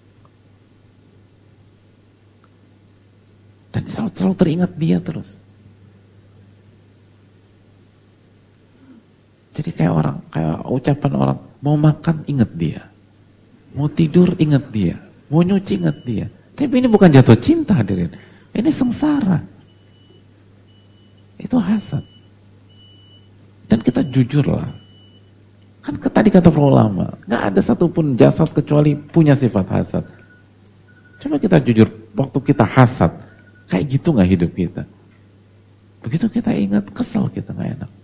Dan selalu teringat dia terus. Jadi kayak ucapan orang, mau makan ingat dia, mau tidur ingat dia, mau nyuci ingat dia. Tapi ini bukan jatuh cinta hadirin. Ini sengsara. Itu hasad. Dan kita jujurlah. Kan tadi kata para ulama, gak ada satupun jasad kecuali punya sifat hasad. Coba kita jujur, waktu kita hasad, kayak gitu gak hidup kita? Begitu kita ingat, kesel kita, gak enak.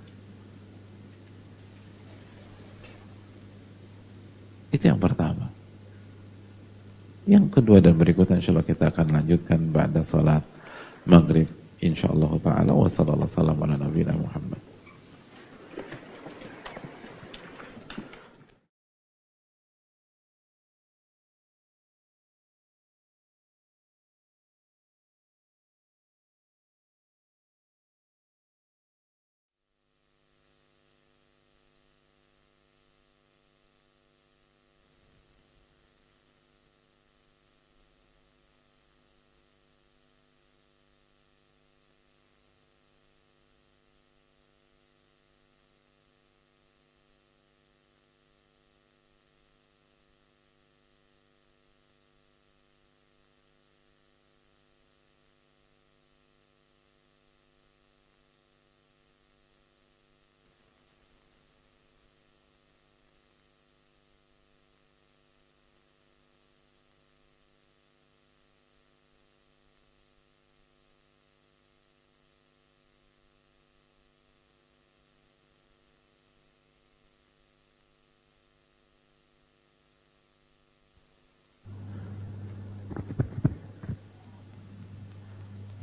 Itu yang pertama. Yang kedua dan berikutnya insyaallah kita akan lanjutkan ba'da salat maghrib insyaallah ta'ala. Wa sallallahu ala nabiyina Muhammad.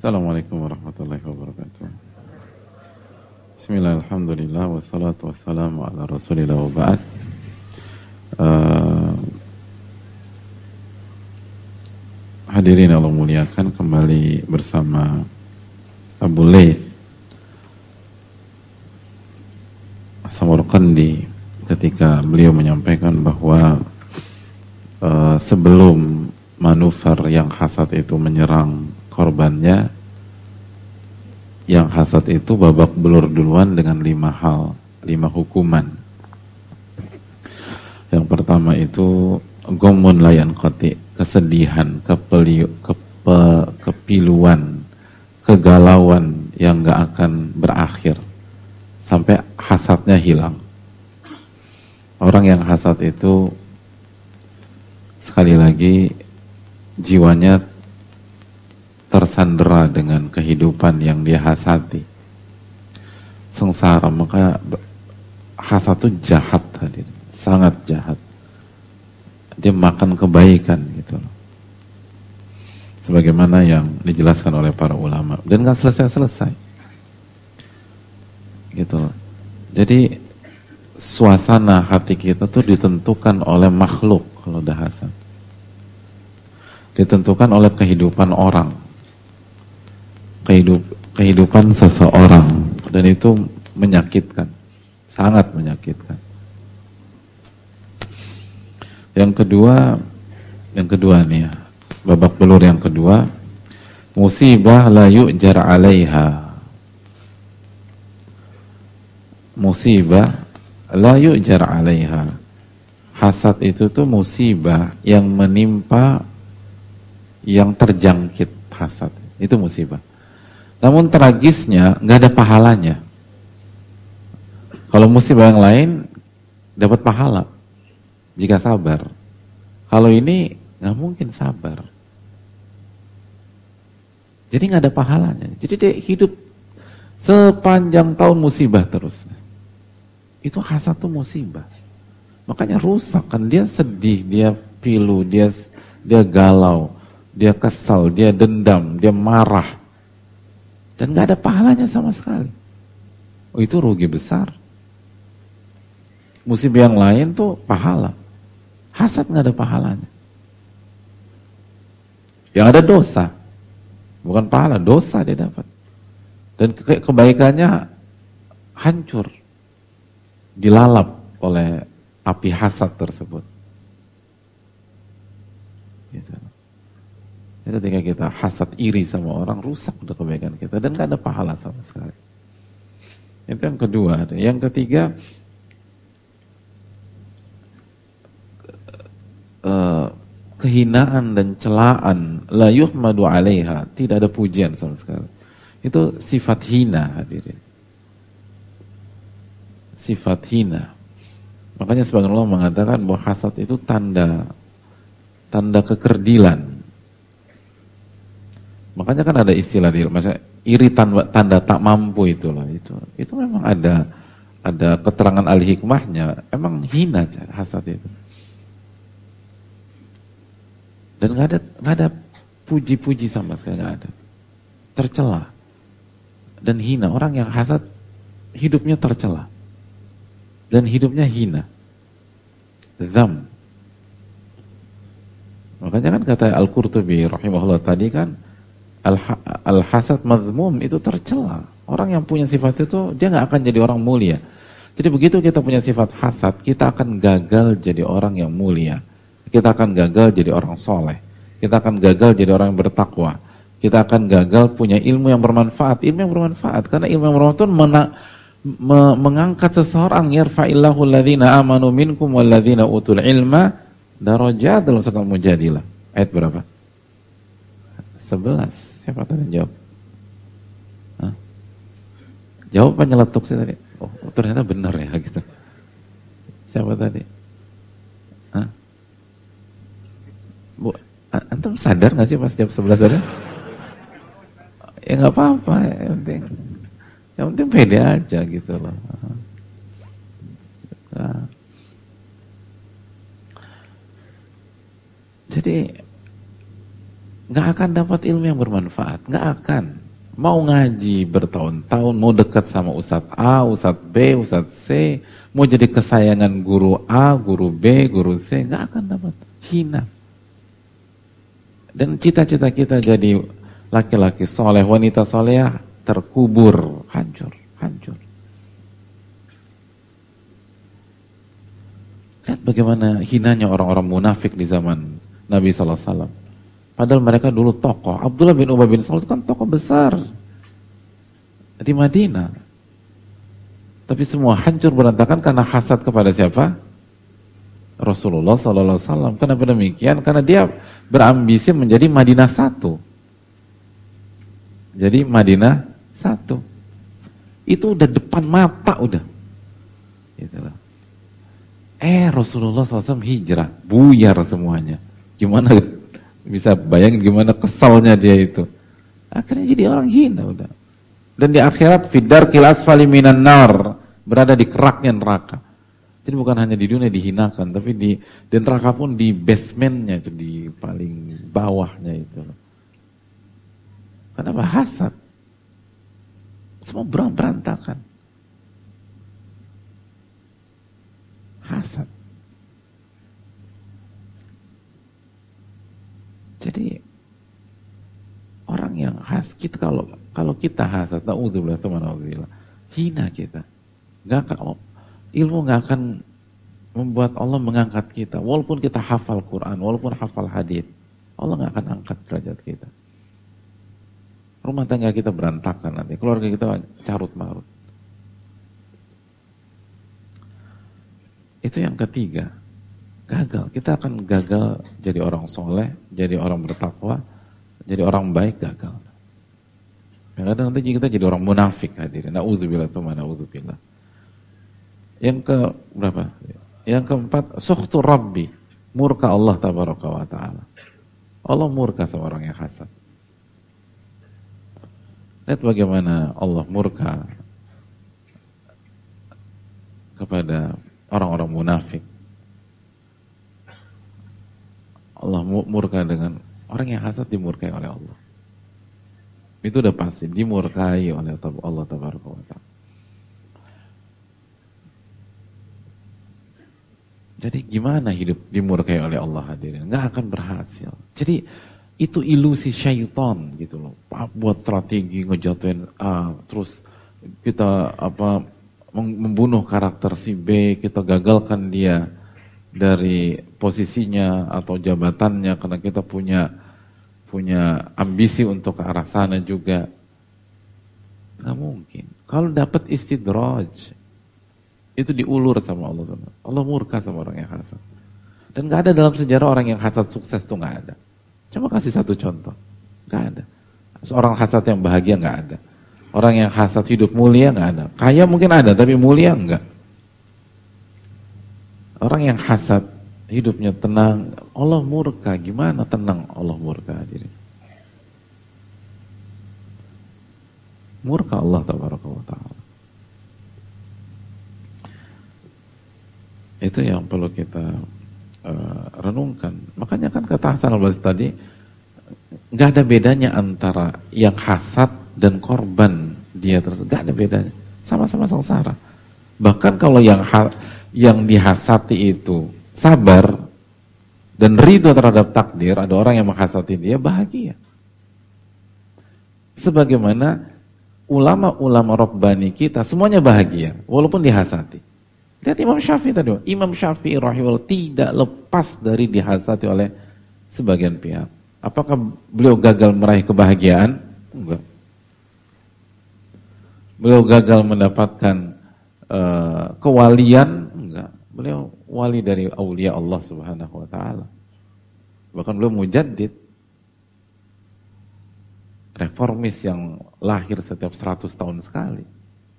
Assalamualaikum warahmatullahi wabarakatuh. Bismillah, alhamdulillah, wassalatu wassalamu ala rasulillah wa ba'd. Hadirin Allah muliakan, kembali bersama Abu Layth Samarqandi ketika beliau menyampaikan bahwa sebelum manuver yang hasad itu menyerang korbannya, yang hasad itu babak belur duluan dengan 5 hal, 5 hukuman. Yang pertama itu gomun layan koti, kesedihan, kepiluan, kegalauan yang gak akan berakhir sampai hasadnya hilang. Orang yang hasad itu sekali lagi jiwanya tersandera dengan kehidupan yang dia hasati, sengsara. Maka hasad itu jahat, hadir, sangat jahat. Dia makan kebaikan gitu loh, sebagaimana yang dijelaskan oleh para ulama, dan gak selesai-selesai gitu loh. Jadi suasana hati kita tuh ditentukan oleh makhluk. Kalau udah hasad ditentukan oleh kehidupan orang, kehidupan seseorang, dan itu menyakitkan, sangat menyakitkan. Yang kedua nih ya, babak belur yang kedua, musibah la yu'jar 'alaiha. Musibah la yu'jar 'alaiha. Hasad itu tuh musibah yang menimpa yang terjangkit hasad. Itu musibah. Namun tragisnya nggak ada pahalanya. Kalau musibah yang lain dapat pahala jika sabar. Kalau ini nggak mungkin sabar. Jadi nggak ada pahalanya. Jadi dia hidup sepanjang tahun musibah terus. Itu hasad tuh musibah. Makanya rusak kan, dia sedih, dia pilu, dia galau, dia kesal, dia dendam, dia marah. Dan gak ada pahalanya sama sekali. Oh, itu rugi besar. Musibah yang lain tuh pahala. Hasad gak ada pahalanya. Yang ada dosa. Bukan pahala, dosa dia dapat. Dan kebaikannya hancur, dilalap oleh api hasad tersebut. Gitu. Jadi ketika kita hasad iri sama orang, rusak udah kebaikan kita dan gak ada pahala sama sekali. Itu yang kedua. Yang ketiga, kehinaan dan celaan, la yuhmadu 'alaiha, tidak ada pujian sama sekali. Itu sifat hina, hadirin. Sifat hina. Makanya sebagian ulama mengatakan bahwa hasad itu tanda kekerdilan. Makanya kan ada istilah di maksudnya iri tanda tak mampu itu loh. Itu memang ada keterangan ahli hikmahnya. Emang hina hasad itu. Dan nggak ada puji-puji sama sekali, nggak ada. Tercela dan hina. Orang yang hasad hidupnya tercela dan hidupnya hina, zam. Makanya kan kata Al-Qurtubi rahimahullah tadi kan, al-hasad madhmum, itu tercela. Orang yang punya sifat itu dia nggak akan jadi orang mulia. Jadi begitu kita punya sifat hasad, kita akan gagal jadi orang yang mulia. Kita akan gagal jadi orang soleh. Kita akan gagal jadi orang yang bertakwa. Kita akan gagal punya ilmu yang bermanfaat. Ilmu yang bermanfaat, karena ilmu yang bermanfaat itu mengangkat seseorang. Yarfa'illahu alladhina amanu minkum walladhina utul ilma darajat, dalam surat Al-Mujadilah. Ayat berapa? 11. Siapa tadi jawab? Hah? Jawab apa nyeletuk sih tadi? Oh, ternyata benar ya gitu. Siapa tadi? Hah? Bu, antum sadar gak sih pas jam 11 tadi? Ya gak apa-apa, yang penting pede aja gitu loh. Nah. Jadi nggak akan dapat ilmu yang bermanfaat, nggak akan. Mau ngaji bertahun-tahun, mau dekat sama Ustadz A, Ustadz B, Ustadz C, mau jadi kesayangan guru A, guru B, guru C, nggak akan dapat. Hina. Dan cita-cita kita jadi laki-laki soleh, wanita soleh terkubur, hancur. Lihat bagaimana hinanya orang-orang munafik di zaman Nabi Sallallahu Alaihi Wasallam. Padahal mereka dulu tokoh. Abdullah bin Ubay bin Salul itu kan tokoh besar di Madinah. Tapi semua hancur berantakan karena hasad kepada siapa? Rasulullah Sallallahu Alaihi Wasallam. Kenapa demikian? Karena dia berambisi menjadi Madinah 1. Jadi Madinah 1. Itu udah depan mata udah. Itulah. Rasulullah SAW hijrah, buyar semuanya. Gimana bisa bayangin gimana kesalnya dia itu. Akhirnya jadi orang hina udah. Dan di akhirat fidar kilas asfali minan nar, berada di keraknya neraka. Jadi bukan hanya di dunia dihinakan, tapi di neraka pun di basementnya itu, di paling bawahnya itu. Kenapa? Hasad. Semua berantakan. Hasad. Jadi orang yang kita kalau kita hasad, naudzubillah, hina kita. Ilmu nggak akan membuat Allah mengangkat kita. Walaupun kita hafal Quran, walaupun hafal hadits, Allah nggak akan angkat derajat kita. Rumah tangga kita berantakan nanti, keluarga kita carut marut. Itu yang ketiga, gagal. Kita akan gagal jadi orang soleh, jadi orang bertakwa, jadi orang baik, gagal. Kadang nanti kita jadi orang munafik, hadirin. Na'udzubillah, na'udzubillah. Yang ke berapa? Yang keempat, sukhtu Rabbi, murka Allah tabaraka wa ta'ala. Allah murka sama orang yang hasad. Lihat bagaimana Allah murka kepada orang-orang munafik. Allah murka dengan orang yang hasad, dimurkai oleh Allah. Itu udah pasti dimurkai oleh Allah tabaraka wa ta'ala. Jadi gimana hidup dimurkai oleh Allah, hadirin? Nggak akan berhasil. Jadi itu ilusi syaitan gitu loh. Buat strategi ngejatuhin A, terus kita membunuh karakter si B, kita gagalkan dia dari posisinya atau jabatannya karena kita punya ambisi untuk ke arah sana juga. Nggak mungkin. Kalau dapat istidraj, itu diulur sama Allah. Allah murka sama orang yang hasad. Dan nggak ada dalam sejarah orang yang hasad sukses tuh, nggak ada. Coba kasih satu contoh, nggak ada. Seorang hasad yang bahagia nggak ada. Orang yang hasad hidup mulia nggak ada. Kaya mungkin ada, tapi mulia enggak. Orang yang hasad hidupnya tenang, Allah murka. Gimana tenang Allah murka, hadirin? Murka Allah tabaraka wa ta'ala. Itu yang perlu kita renungkan. Makanya kan kata Hasan al-Basri tadi, nggak ada bedanya antara yang hasad dan korban dia tersebut, nggak ada bedanya, sama-sama sengsara. Bahkan kalau yang dihasati itu sabar dan ridho terhadap takdir, ada orang yang menghasati dia bahagia. Sebagaimana ulama-ulama Rabbani kita semuanya bahagia walaupun dihasati. Lihat Imam Syafi'i tadi, Imam Syafi'i rahimahullah tidak lepas dari dihasati oleh sebagian pihak. Apakah beliau gagal meraih kebahagiaan? Enggak. Beliau gagal mendapatkan kewalian? Enggak. Beliau wali dari aulia Allah Subhanahu wa taala. Bahkan beliau mujaddid, reformis yang lahir setiap 100 tahun sekali.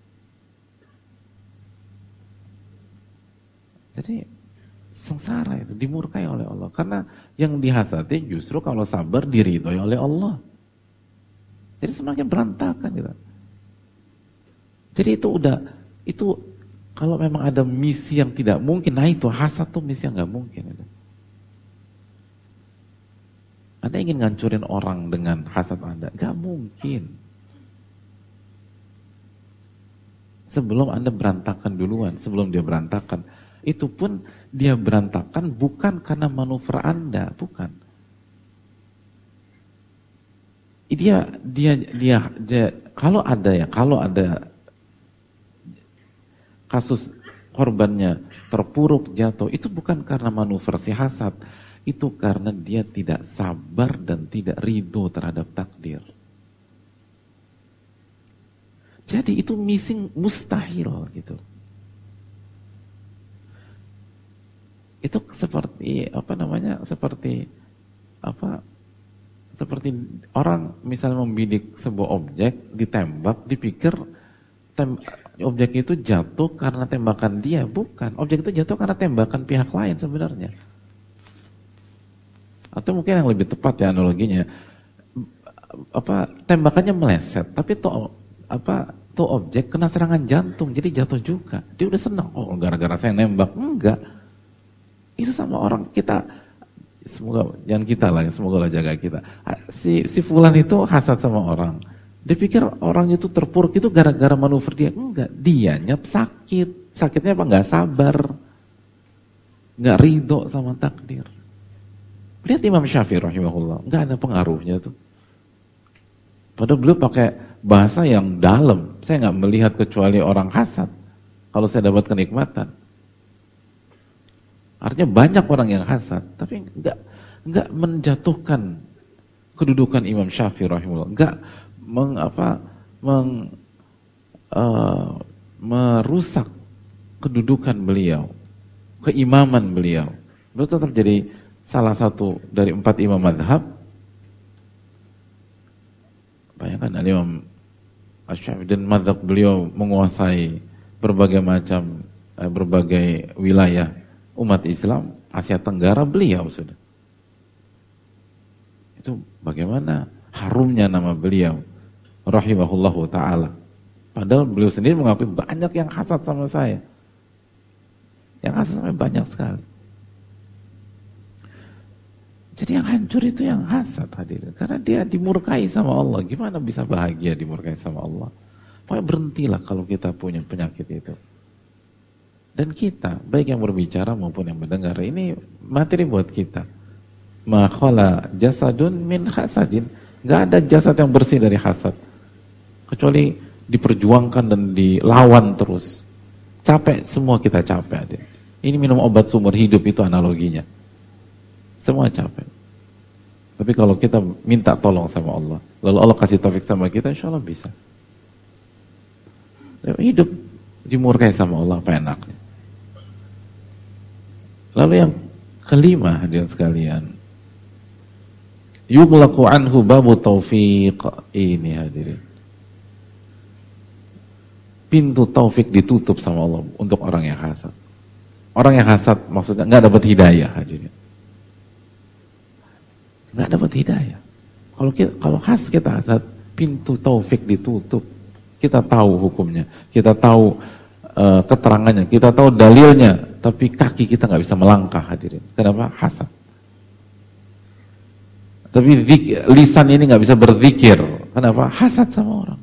Jadi sengsara itu dimurkai oleh Allah. Karena yang dihasati justru kalau sabar diridhoi oleh Allah. Jadi semakin berantakan gitu. Jadi itu kalau memang ada misi yang tidak mungkin, nah itu hasad tuh misi yang nggak mungkin. Anda ingin ngancurin orang dengan hasad Anda? Gak mungkin. Sebelum Anda berantakan duluan, sebelum dia berantakan, itu pun dia berantakan bukan karena manuver Anda, bukan. Dia kalau ada kasus korbannya terpuruk jatuh, itu bukan karena manuver si hasad, itu karena dia tidak sabar dan tidak ridho terhadap takdir. Jadi itu missing mustahil gitu. Itu seperti seperti orang misalnya membidik sebuah objek, ditembak, dipikir objek itu jatuh karena tembakan dia, bukan. Objek itu jatuh karena tembakan pihak lain sebenarnya. Atau mungkin yang lebih tepat ya analoginya, tembakannya meleset, tapi tuh objek kena serangan jantung, jadi jatuh juga. Dia udah senang, oh gara-gara saya nembak. Enggak. Itu sama orang kita, semoga jangan kita lah, semoga Allah jaga kita. Si fulan itu hasad sama orang. Dia pikir orang itu terpuruk itu gara-gara manuver dia. Enggak, dianya sakit. Sakitnya apa? Enggak sabar. Enggak ridho sama takdir. Lihat Imam Syafi'i rahimahullah, enggak ada pengaruhnya tuh. Padahal beliau pakai bahasa yang dalam. Saya enggak melihat kecuali orang hasad kalau saya dapat kenikmatan. Artinya banyak orang yang hasad, tapi enggak menjatuhkan kedudukan Imam Syafi'i rahimahullah. Enggak merusak kedudukan beliau, keimaman beliau. Beliau tetap jadi salah satu dari 4 imam mazhab. Bayangkan Imam Asy-Syafi'i dan mazhab beliau menguasai berbagai wilayah umat Islam, Asia Tenggara beliau sudah. Itu bagaimana harumnya nama beliau rahimahullahu ta'ala. Padahal beliau sendiri mengakui banyak yang hasad sama saya. Yang hasad sama banyak sekali. Jadi yang hancur itu yang hasad hadirin. Karena dia dimurkai sama Allah. Gimana bisa bahagia dimurkai sama Allah? Pokoknya berhentilah kalau kita punya penyakit itu. Dan kita, baik yang berbicara maupun yang mendengar, ini materi buat kita. Ma khala jasadun min hasadin. Gak ada jasad yang bersih dari hasad. Kecuali diperjuangkan dan dilawan terus. Capek, semua kita capek hadirin. Ini minum obat seumur hidup itu analoginya. Semua capek. Tapi kalau kita minta tolong sama Allah, lalu Allah kasih taufik sama kita, insya Allah bisa. Hidup dimurkai sama Allah, apa enaknya. Lalu yang kelima, hadirin sekalian, yughlaqu anhu babu taufiq. Ini hadirin, pintu taufik ditutup sama Allah untuk orang yang hasad. Orang yang hasad maksudnya nggak dapat hidayah hadirin. Nggak dapat hidayah. Kalau kita hasad, pintu taufik ditutup. Kita tahu hukumnya, kita tahu keterangannya, kita tahu dalilnya, tapi kaki kita nggak bisa melangkah hadirin. Kenapa? Hasad. Tapi lisan ini nggak bisa berzikir. Kenapa? Hasad sama orang.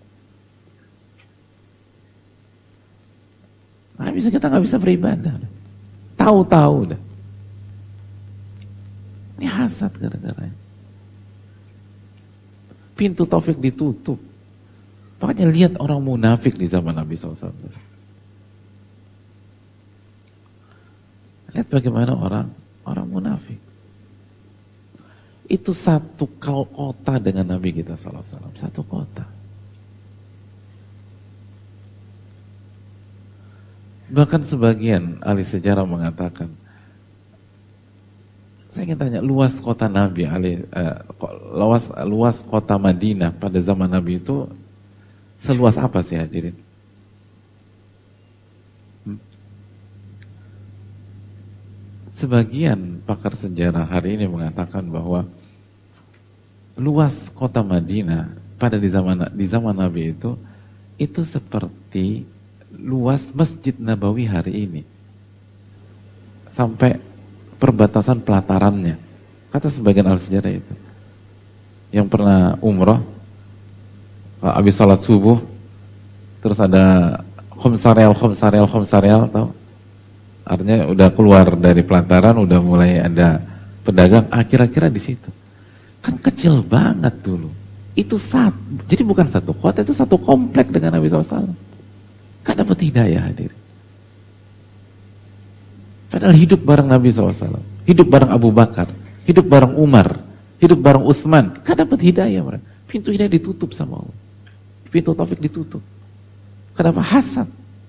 Kita nggak bisa beribadah. Tahu-tahu dah. Ini hasad gara-garanya. Pintu taufik ditutup. Makanya lihat orang munafik di zaman Nabi SAW. Lihat bagaimana orang munafik. Itu satu kota dengan Nabi kita SAW. Satu kota. Bahkan sebagian ahli sejarah mengatakan, saya ingin tanya, luas kota Nabi, luas kota Madinah pada zaman Nabi itu seluas apa sih hadirin? Sebagian pakar sejarah hari ini mengatakan bahwa luas kota Madinah pada di zaman Nabi itu seperti luas Masjid Nabawi hari ini. Sampai perbatasan pelatarannya. Kata sebagian ahli sejarah itu. yang pernah umroh, habis sholat subuh, terus ada khomsarial, tahu? Artinya udah keluar dari pelataran, udah mulai ada pedagang, kira-kira di situ. Kan kecil banget dulu. Itu jadi bukan satu kota, itu satu komplek dengan Nabi SAW. Kan dapat hidayah hadirin. Padahal hidup bareng Nabi SAW, hidup bareng Abu Bakar, hidup bareng Umar, hidup bareng Utsman, kan dapat hidayah mereka. Pintu hidayah ditutup sama Allah. Pintu taufik ditutup. Kenapa? Hasad.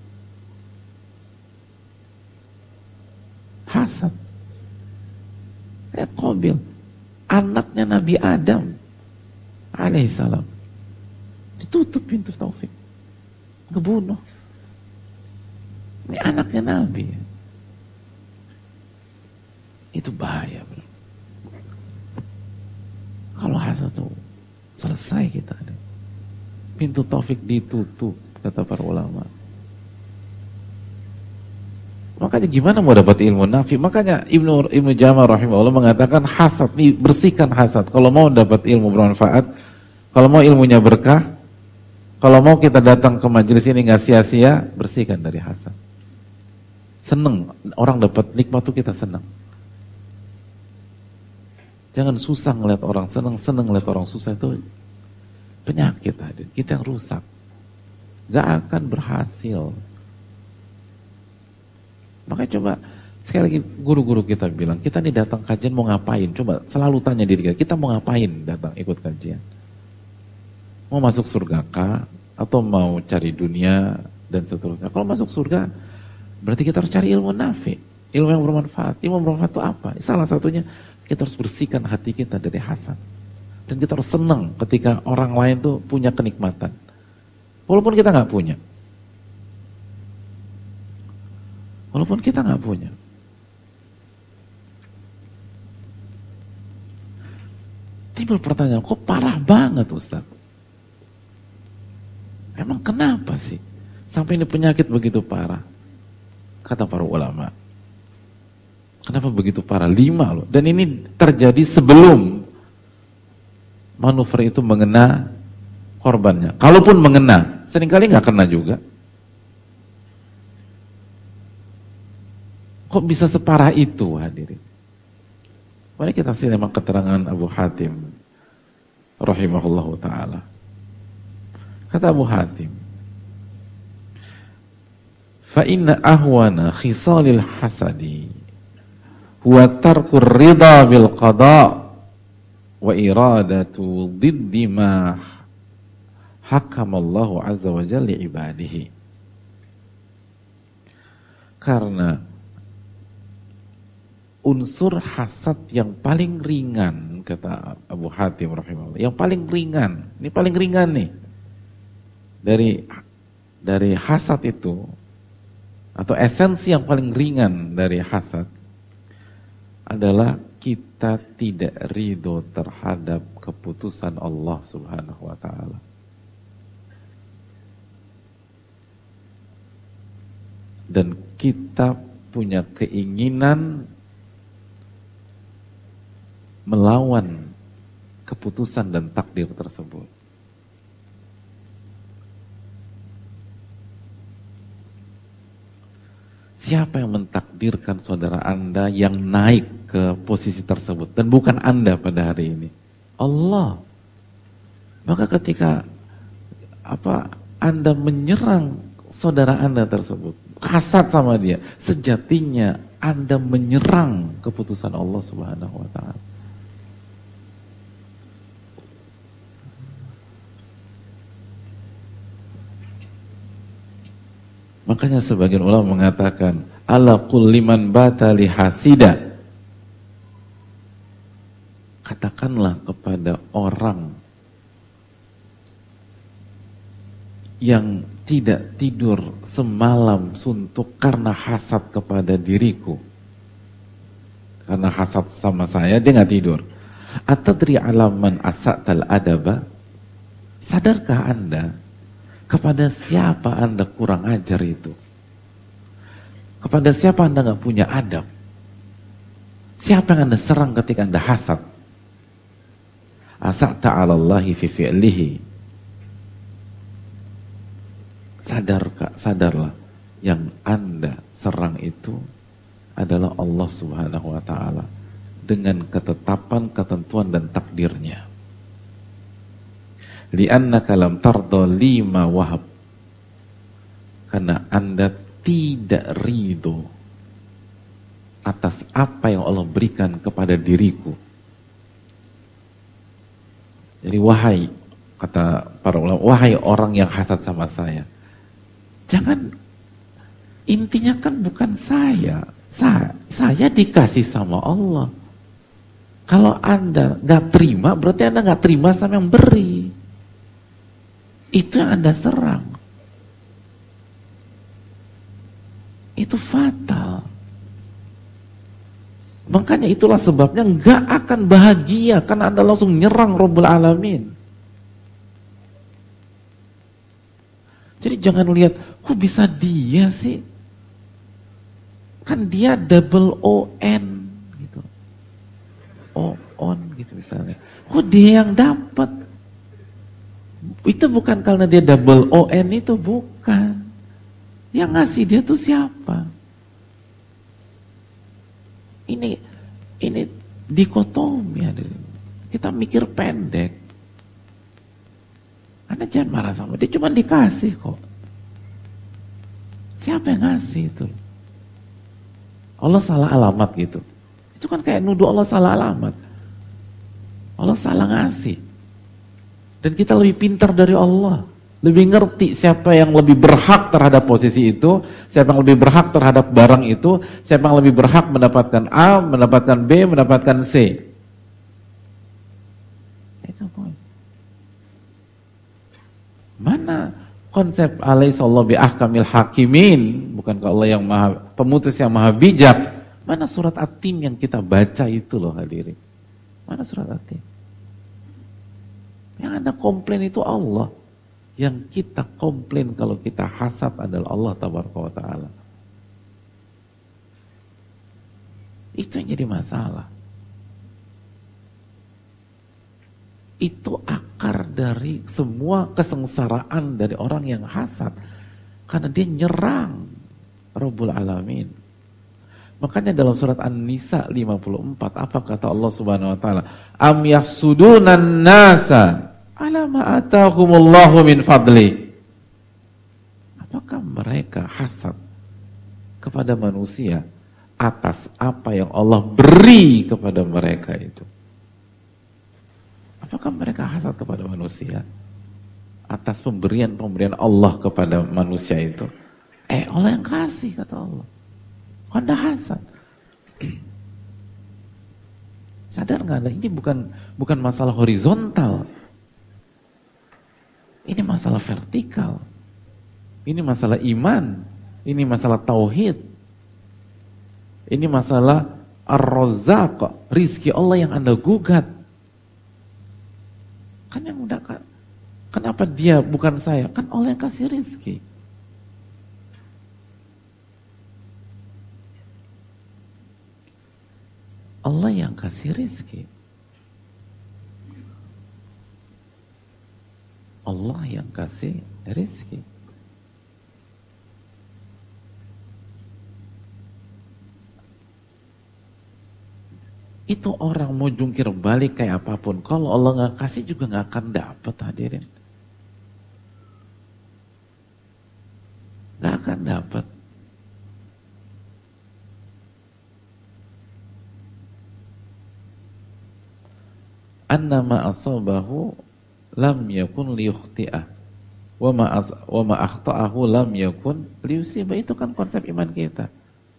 Hasad. Lihat Qabil, anaknya Nabi Adam alaihissalam, ditutup pintu taufik, ngebunuh. Ini anaknya Nabi. Itu bahaya, bro. Kalau hasad tuh selesai kita. Pintu taufik ditutup, kata para ulama. Makanya gimana mau dapat ilmu nafi? Makanya Ibnu Jamar rahimahullah mengatakan hasad, nih bersihkan hasad. Kalau mau dapat ilmu bermanfaat, kalau mau ilmunya berkah, kalau mau kita datang ke majelis ini nggak sia-sia, bersihkan dari hasad. Seneng orang dapat nikmat tuh kita senang. Jangan susah ngeliat orang seneng ngeliat orang susah, itu penyakit hadir. Kita yang rusak, nggak akan berhasil. Makanya coba sekali lagi guru-guru kita bilang, kita nih datang kajian mau ngapain? Coba selalu tanya diri kita mau ngapain datang ikut kajian? Mau masuk surga kah? Atau mau cari dunia dan seterusnya? Kalau masuk surga, berarti kita harus cari ilmu nafi, ilmu yang bermanfaat. Ilmu bermanfaat itu apa? Salah satunya kita harus bersihkan hati kita dari hasad. Dan kita harus senang ketika orang lain tuh punya kenikmatan, walaupun kita nggak punya. Walaupun kita nggak punya. Timbul pertanyaan, kok parah banget Ustaz? Emang kenapa sih sampai ini penyakit begitu parah? Kata para ulama, kenapa begitu parah? 5 loh. Dan ini terjadi sebelum manuver itu mengena korbannya. Kalaupun mengena, seringkali nggak kena juga. Kok bisa separah itu hadirin? Mari kita simak keterangan Abu Hatim rahimahullahu ta'ala. Kata Abu Hatim, fa inna ahwana khisalil hasadi huwa tarkur ridha bil qada wa iradatu diddi ma hakamallahu azza wa jalla li ibadihi. Karena unsur hasad yang paling ringan, kata Abu Hatim rahimahullah, yang paling ringan, ini paling ringan nih dari hasad itu, atau esensi yang paling ringan dari hasad adalah kita tidak ridho terhadap keputusan Allah Subhanahu wa ta'ala. Dan kita punya keinginan melawan keputusan dan takdir tersebut. Siapa yang mentakdirkan saudara Anda yang naik ke posisi tersebut dan bukan Anda pada hari ini? Allah. Maka ketika Anda menyerang saudara Anda tersebut, hasad sama dia, sejatinya Anda menyerang keputusan Allah Subhanahu wa ta'ala. Makanya sebagian ulama mengatakan, ala kulli man bata li hasida. Katakanlah kepada orang yang tidak tidur semalam suntuk karena hasad kepada diriku, karena hasad sama saya, dia nggak tidur. Atadri alaman asatal adaba. Sadarkah Anda kepada siapa Anda kurang ajar itu? Kepada siapa Anda nggak punya adab? Siapa yang Anda serang ketika Anda hasad? Asa'ta 'ala Allahi fi fi'lihi. Sadarlah yang Anda serang itu adalah Allah Subhanahu wa taala dengan ketetapan, ketentuan dan takdirnya. Li'annaka lam tarda lima wahab. Karena Anda tidak ridho atas apa yang Allah berikan kepada diriku. Jadi wahai, kata para ulama, wahai orang yang hasad sama saya, jangan, intinya kan bukan saya dikasih sama Allah. Kalau Anda gak terima, berarti Anda gak terima sama yang beri. Itu yang Anda serang. Itu fatal. Makanya itulah sebabnya gak akan bahagia, karena Anda langsung nyerang Rabbul Alamin. Jadi jangan lihat, kok bisa dia sih? Kan dia double ON gitu. On gitu misalnya. Kok dia yang dapat? Itu bukan karena dia double ON, itu bukan. Yang ngasih dia tuh siapa? Ini dikotomi. Kita mikir pendek. Anda jangan marah sama dia, cuma dikasih kok. Siapa yang ngasih itu? Allah salah alamat gitu. Itu kan kayak nuduh Allah salah alamat. Allah salah ngasih. Dan kita lebih pintar dari Allah. Lebih ngerti siapa yang lebih berhak terhadap posisi itu, siapa yang lebih berhak terhadap barang itu, siapa yang lebih berhak mendapatkan A, mendapatkan B, mendapatkan C. Itu poin. Mana konsep alaihissallahu biahkamil hakimin, bukankah Allah yang maha pemutus, yang maha bijak? Mana surat At-Tin yang kita baca itu loh hadirin? Mana surat At-Tin? Yang Anda komplain itu Allah. Yang kita komplain kalau kita hasad adalah Allah tabaraka wa ta'ala. Itu yang jadi masalah. Itu akar dari semua kesengsaraan dari orang yang hasad. Karena dia nyerang Rabbul Alamin. Makanya dalam surat An-Nisa 54, apa kata Allah Subhanahu wa taala? Am yahsudunan nasa ala ma atahumullahu min fadli. Apakah mereka hasad kepada manusia atas apa yang Allah beri kepada mereka itu? Apakah mereka hasad kepada manusia atas pemberian-pemberian Allah kepada manusia itu? Allah yang kasih, kata Allah. Anda hasad. Sadar nggak Anda? Ini bukan masalah horizontal. Ini masalah vertikal. Ini masalah iman. Ini masalah tauhid. Ini masalah ar-razzaq, rizki Allah yang Anda gugat. Kan yang udah kan. Kenapa dia bukan saya? Kan Allah yang kasih rizki. Allah yang kasih rizki. Allah yang kasih rizki. Itu orang mau jungkir balik kayak apapun, kalau Allah nggak kasih juga nggak akan dapat, hadirin. Nggak akan dapat. Annama asabahu lam yakun liyukhti'ah wa ma akhta'ahu lam yakun liyusibah. Itu kan konsep iman kita.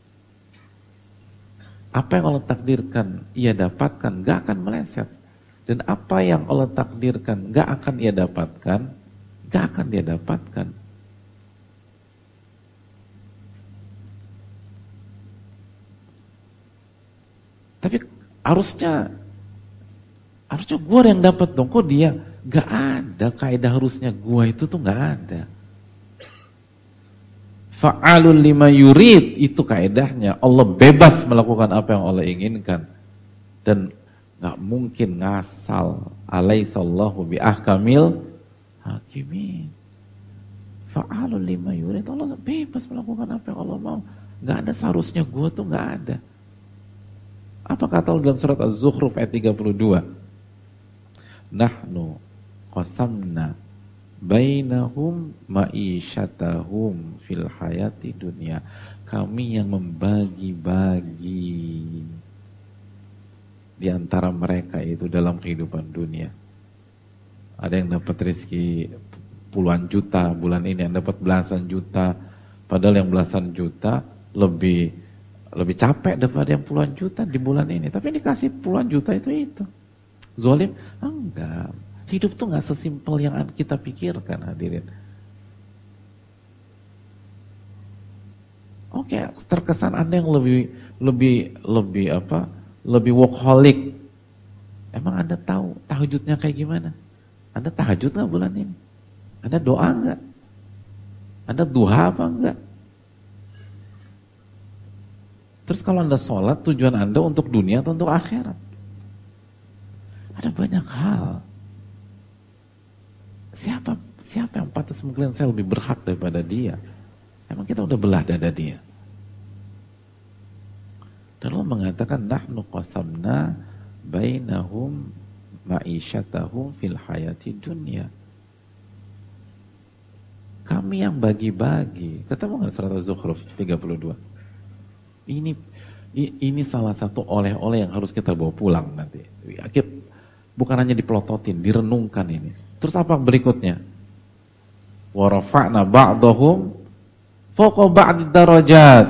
Apa yang Allah takdirkan ia dapatkan, gak akan meleset. Dan apa yang Allah takdirkan gak akan ia dapatkan, gak akan dia dapatkan. Tapi harusnya gue yang dapat dong, kok dia? Gak ada kaidah harusnya gue itu tuh gak ada. Fa'alul lima yurid, itu kaidahnya. Allah bebas melakukan apa yang Allah inginkan. Dan Nggak mungkin ngasal. Alaihissallahu biahkamil hakimin. Fa'alul lima yurid. Allah bebas melakukan apa yang Allah mau. Nggak ada seharusnya gue tuh, nggak ada. Apa kata Allah dalam surat Az-Zukhruf ayat 32? Nahnu qasamna bainahum ma'isyatahum fil hayati dunia. Kami yang membagi-bagi di antara mereka itu dalam kehidupan dunia. Ada yang dapat rezeki puluhan juta bulan ini, yang dapat belasan juta. Padahal yang belasan juta lebih capek daripada yang puluhan juta di bulan ini. Tapi dikasih puluhan juta itu. Zolim? Enggak. Hidup tuh nggak sesimpel yang kita pikirkan, hadirin. Oke, terkesan Anda yang lebih workaholic. Emang Anda tahu tahajudnya kayak gimana? Anda tahajud nggak bulan ini? Anda doa nggak? Anda duha apa enggak? Terus kalau Anda sholat, tujuan Anda untuk dunia atau untuk akhirat? Ada banyak hal. Siapa yang pantas mengklaim saya lebih berhak daripada dia? Emang kita udah belah dada dia? Dan Allah mengatakan nahnu qasamna bainahum ma'isyatahum fil hayati dunya. Kami yang bagi-bagi. Ketemu nggak surat Az-Zukhruf 32? Ini salah satu oleh-oleh yang harus kita bawa pulang nanti. Bukan hanya dipelototin, direnungkan ini. Terus apa berikutnya? Wa rafa'na ba'dahum fawqa ba'd darajat.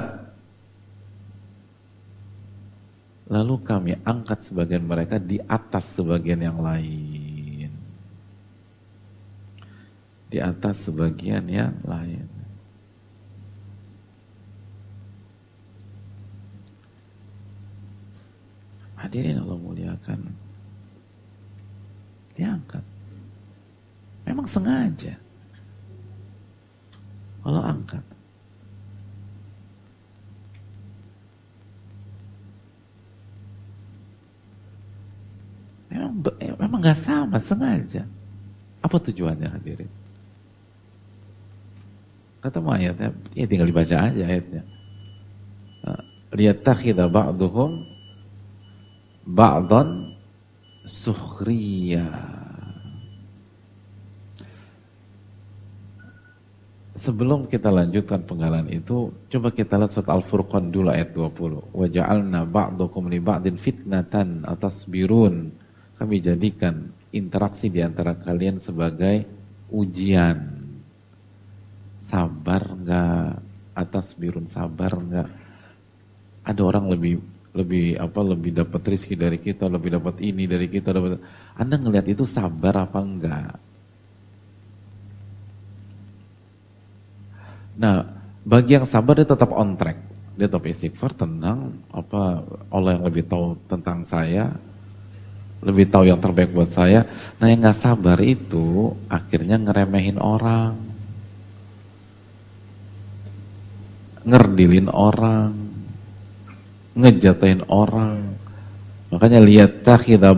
Lalu kami angkat sebagian mereka di atas sebagian yang lain. Di atas sebagian yang lain. Hadirin Allah muliakan. Diangkat. Memang sengaja. Allah angkat. Memang gak sama, sengaja. Apa tujuannya, hadirin? Ketemu ayatnya, ya tinggal dibaca aja ayatnya. Liyattakhidha ba'duhum ba'dan sukhriya. Sebelum kita lanjutkan penggalan itu, coba kita lihat surat Al-Furqan dulu ayat 20. Wa ja'alna ba'dakum li ba'din fitnatan atasbirun. Kami jadikan interaksi di antara kalian sebagai ujian. Sabar enggak? Atasbirun, sabar enggak? Ada orang lebih dapat rezeki dari kita, lebih dapat ini dari kita, Anda ngelihat itu sabar apa enggak? Nah, bagi yang sabar dia tetap on track. Dia tetap istighfar, tenang, Allah yang lebih tahu tentang saya, lebih tahu yang terbaik buat saya. Nah, yang enggak sabar itu akhirnya ngeremehin orang. Ngerdilin orang, ngejatahin orang. Makanya liyattakhidha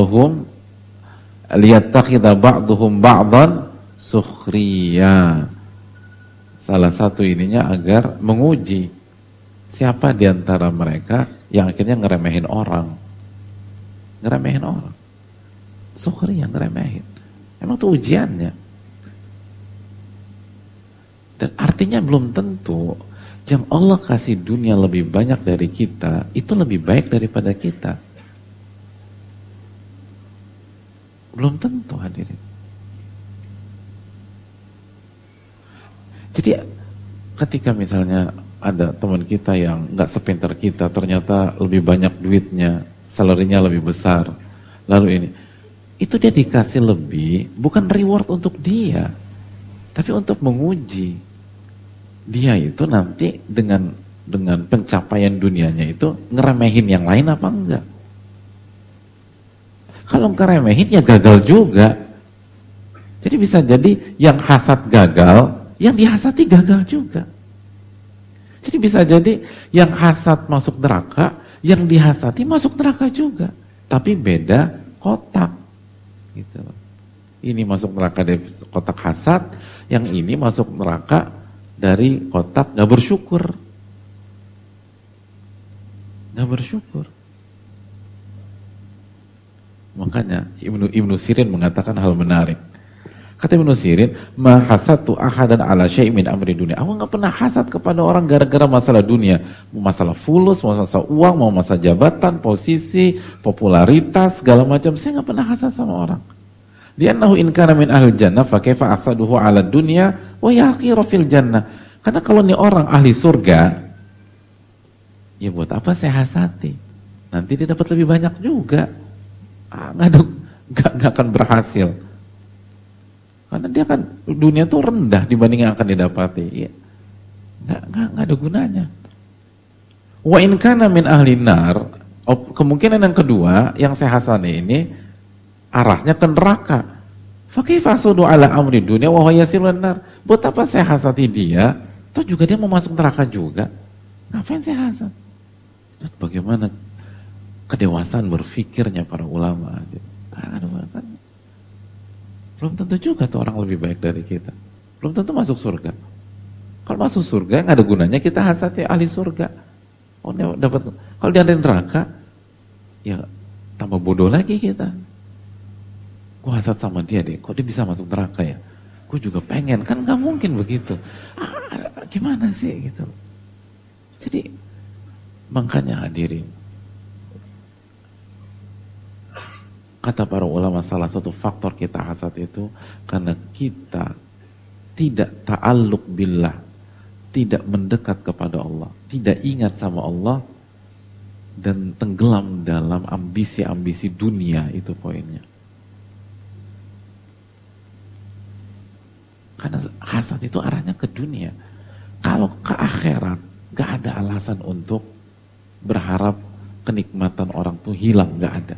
ba'duhum ba'dan sukhriya. Salah satu ininya agar menguji siapa di antara mereka yang akhirnya ngeremehin orang. Ngeremehin orang. Sukhriya, ngeremehin. Emang itu ujiannya. Dan artinya belum tentu yang Allah kasih dunia lebih banyak dari kita, itu lebih baik daripada kita. Belum tentu, hadirin. Jadi ketika misalnya ada teman kita yang nggak sepintar kita, ternyata lebih banyak duitnya, salary-nya lebih besar, lalu ini, itu dia dikasih lebih, bukan reward untuk dia, tapi untuk menguji. Dia itu nanti dengan pencapaian dunianya itu ngeremehin yang lain apa enggak? Kalau ngeremehin ya gagal juga. Jadi bisa jadi yang hasad gagal, yang dihasati gagal juga. Jadi bisa jadi yang hasad masuk neraka, yang dihasati masuk neraka juga. tapi beda kotak gitu. Ini masuk neraka dari kotak hasad, yang ini masuk neraka dari kotak gak bersyukur. Gak bersyukur. Makanya Ibnu Sirin mengatakan hal menarik. Kata Ibnu Sirin, ma hasatu ahadan ala syai' min amri dunia. Aku nggak pernah hasad kepada orang gara-gara masalah dunia. Mau masalah fulus, mau masalah uang, mau masalah jabatan, posisi, popularitas, segala macam. Saya nggak pernah hasad sama orang. Li'annahu in kana min ahli jannah fa kaifa asaduhu ala dunya wa yaqiru fil jannah. Karena kalau nih orang ahli surga, ya buat apa saya hasati? Nanti dia dapat lebih banyak juga. Nggak akan berhasil. Karena dia kan dunia tuh rendah dibanding yang akan didapati. Ya, nggak ada gunanya. Wa in kana min ahli nar, kemungkinan yang kedua yang saya hasani ini arahnya ke neraka. Fa kaifa asudu ala amri dunya wa huwa yasirun nar. Buat apa saya hasati dia? Toh juga dia mau masuk neraka juga. Ngapain saya hasad? Bagaimana kedewasaan berfikirnya para ulama? Belum tentu juga tuh orang lebih baik dari kita. Belum tentu masuk surga. Kalau masuk surga nggak ada gunanya kita hasati ahli surga. Oh, dia dapat. Kalau dia ada neraka, ya tambah bodoh lagi kita. Gue hasad sama dia deh. Kok dia bisa masuk neraka ya? Gue juga pengen. Kan nggak mungkin begitu. Gimana sih gitu? Jadi makanya hadirin. Kata para ulama, salah satu faktor kita hasad itu karena kita tidak ta'alluq billah, tidak mendekat kepada Allah, tidak ingat sama Allah, dan tenggelam dalam ambisi-ambisi dunia. Itu poinnya. Karena hasad itu arahnya ke dunia. Kalau ke akhirat, gak ada alasan untuk berharap kenikmatan orang tuh hilang, gak ada.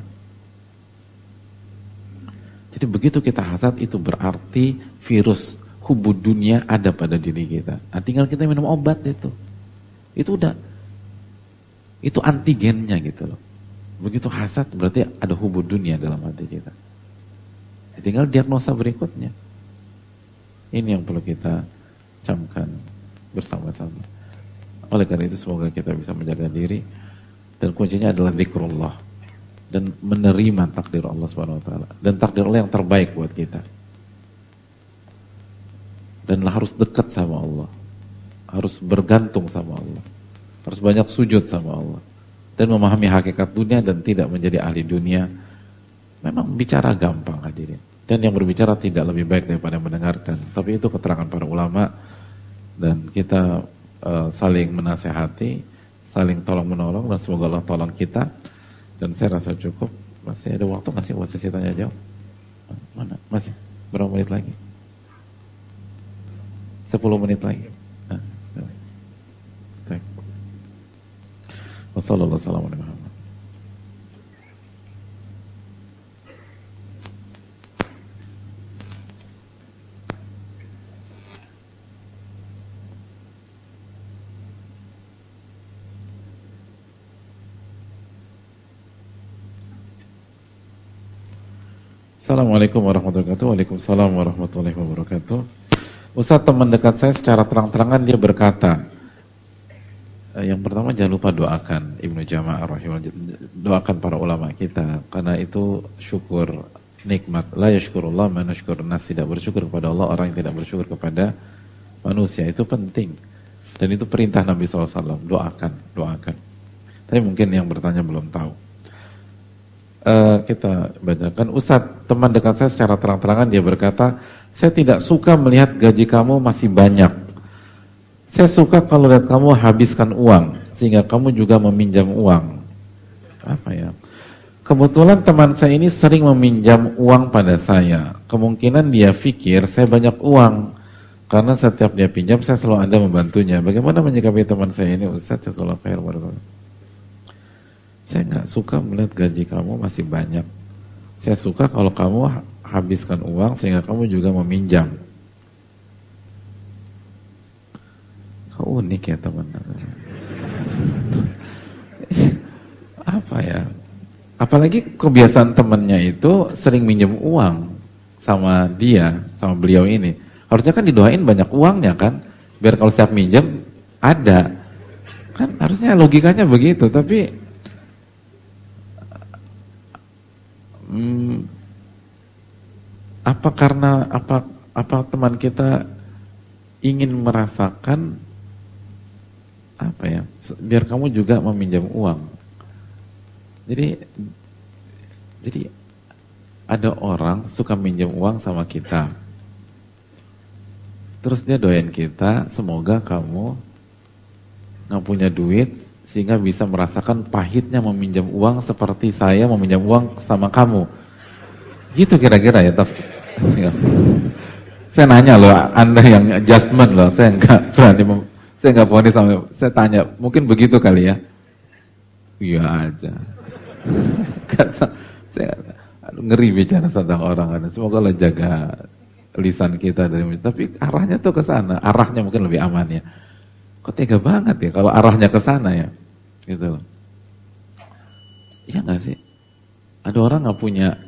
Jadi begitu kita hasad itu berarti virus hubud dunia ada pada diri kita. Nah, tinggal kita minum obat itu. Itu udah, itu antigennya gitu loh. Begitu hasad berarti ada hubud dunia dalam hati kita. Tinggal diagnosa berikutnya. Ini yang perlu kita camkan bersama-sama. Oleh karena itu semoga kita bisa menjaga diri dan kuncinya adalah zikrullah. Dan menerima takdir Allah SWT. Dan takdir Allah yang terbaik buat kita. Dan harus dekat sama Allah. Harus bergantung sama Allah. Harus banyak sujud sama Allah. Dan memahami hakikat dunia dan tidak menjadi ahli dunia. Memang bicara gampang hadirin. Dan yang berbicara tidak lebih baik daripada mendengarkan. Tapi itu keterangan para ulama. Dan kita saling menasehati, saling tolong-menolong. Dan semoga Allah tolong kita. Dan saya rasa cukup. Masih ada waktu nggak sih buat sesi tanya jawab? Mana? Masih? Berapa menit lagi? 10 menit lagi. Wassalamualaikum warahmatullahi wabarakatuh. Assalamualaikum warahmatullahi wabarakatuh. Waalaikumsalam warahmatullahi wabarakatuh. Ustaz, teman dekat saya secara terang-terangan dia berkata, yang pertama jangan lupa doakan Ibnu Jama'ah rahimahullah, doakan para ulama kita karena itu syukur nikmat. La yashkurullah man yashkurun nas, tidak bersyukur kepada Allah orang yang tidak bersyukur kepada manusia. Itu penting dan itu perintah Nabi SAW. Doakan. Tapi mungkin yang bertanya belum tahu. Kita bacakan. Ustadz, teman dekat saya secara terang-terangan dia berkata, saya tidak suka melihat gaji kamu masih banyak. Saya suka kalau lihat kamu habiskan uang sehingga kamu juga meminjam uang. Apa ya? Kebetulan teman saya ini sering meminjam uang pada saya. Kemungkinan dia pikir saya banyak uang karena setiap dia pinjam saya selalu ada membantunya. Bagaimana menyikapi teman saya ini, Ustadz? Jazakallahu khairan. Saya nggak suka melihat gaji kamu masih banyak. Saya suka kalau kamu habiskan uang sehingga kamu juga meminjam. Kau unik ya teman. Apa ya? Apa apalagi kebiasaan temennya itu sering minjem uang sama dia, sama beliau ini. Harusnya kan didoain banyak uangnya kan, biar kalau setiap minjem ada. Kan harusnya logikanya begitu, tapi apa teman kita ingin merasakan apa ya, biar kamu juga meminjam uang. Jadi ada orang suka minjem uang sama kita, terus dia doain kita, semoga kamu nggak punya duit sehingga bisa merasakan pahitnya meminjam uang seperti saya meminjam uang sama kamu. Gitu kira-kira ya. Saya nanya loh, Anda yang adjustment loh, saya nggak berani, saya nggak berani sama, saya tanya, mungkin begitu kali ya? Iya aja. Kata, saya ngeri bicara tentang orang kan. Semoga Allah jaga lisan kita dari, tapi arahnya tuh ke sana, arahnya mungkin lebih aman ya. Kok tega banget ya kalau arahnya ke sana ya, gitu. Iya nggak sih? Ada orang nggak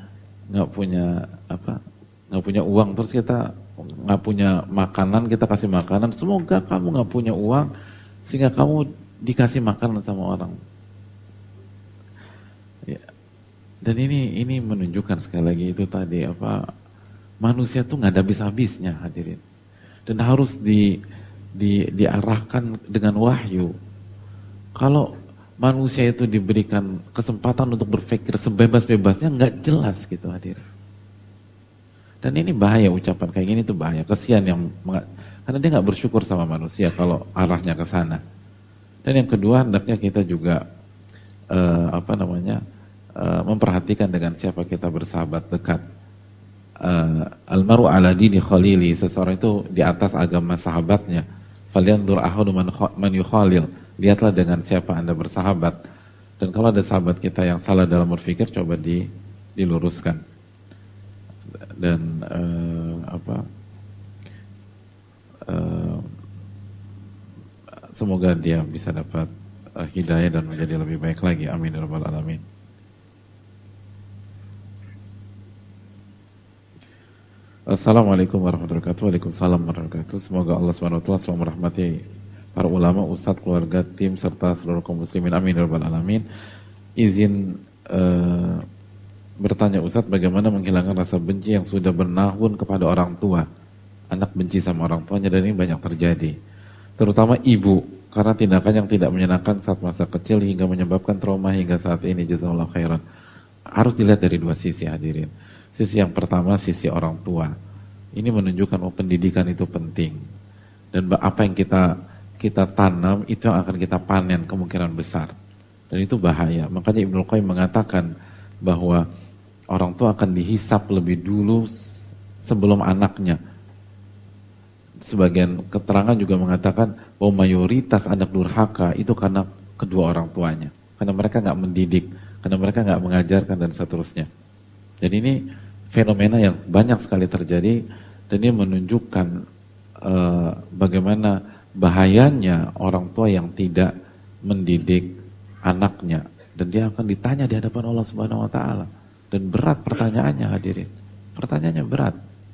punya uang, terus kita nggak punya makanan, kita kasih makanan. Semoga kamu nggak punya uang sehingga kamu dikasih makanan sama orang. Ya. Dan ini menunjukkan sekali lagi itu tadi apa, manusia tuh nggak ada habis-habisnya hadirin, dan harus diarahkan dengan wahyu. Kalau manusia itu diberikan kesempatan untuk berpikir sebebas-bebasnya, nggak jelas gitu hadirin. Dan ini bahaya, ucapan kayak gini tuh bahaya. Kesian karena dia nggak bersyukur sama manusia kalau arahnya ke sana. Dan yang kedua, hendaknya kita juga memperhatikan dengan siapa kita bersahabat dekat. Almaru ala dini khalili, seseorang itu di atas agama sahabatnya. Falyanzur ahadukum man yukhalil, lihatlah dengan siapa Anda bersahabat. Dan kalau ada sahabat kita yang salah dalam berpikir, coba diluruskan. Dan semoga dia bisa dapat hidayah dan menjadi lebih baik lagi. Amin ya rabbal alamin. Assalamualaikum warahmatullahi wabarakatuh. Waalaikumsalam warahmatullahi wabarakatuh. Semoga Allah SWT selalu merahmati para ulama, ustadz, keluarga, tim, serta seluruh kaum muslimin. Amin ya rabbal alamin. Izin bertanya Ustadz, bagaimana menghilangkan rasa benci yang sudah bernahun kepada orang tua? Anak benci sama orang tuanya, dan ini banyak terjadi, terutama ibu, karena tindakan yang tidak menyenangkan saat masa kecil hingga menyebabkan trauma hingga saat ini. Jazakallahu khairan. Harus dilihat dari dua sisi hadirin. Sisi yang pertama, sisi orang tua. Ini menunjukkan pendidikan itu penting, dan apa yang kita tanam itu yang akan kita panen kemungkinan besar, dan itu bahaya. Makanya Ibnu Qayyim mengatakan bahwa orang tua akan dihisap lebih dulu sebelum anaknya. Sebagian keterangan juga mengatakan bahwa mayoritas anak durhaka itu karena kedua orang tuanya, karena mereka nggak mendidik, karena mereka nggak mengajarkan, dan seterusnya. Jadi ini fenomena yang banyak sekali terjadi, dan ini menunjukkan bagaimana bahayanya orang tua yang tidak mendidik anaknya, dan dia akan ditanya di hadapan Allah Subhanahu wa taala. Dan berat pertanyaannya hadirin. Pertanyaannya berat.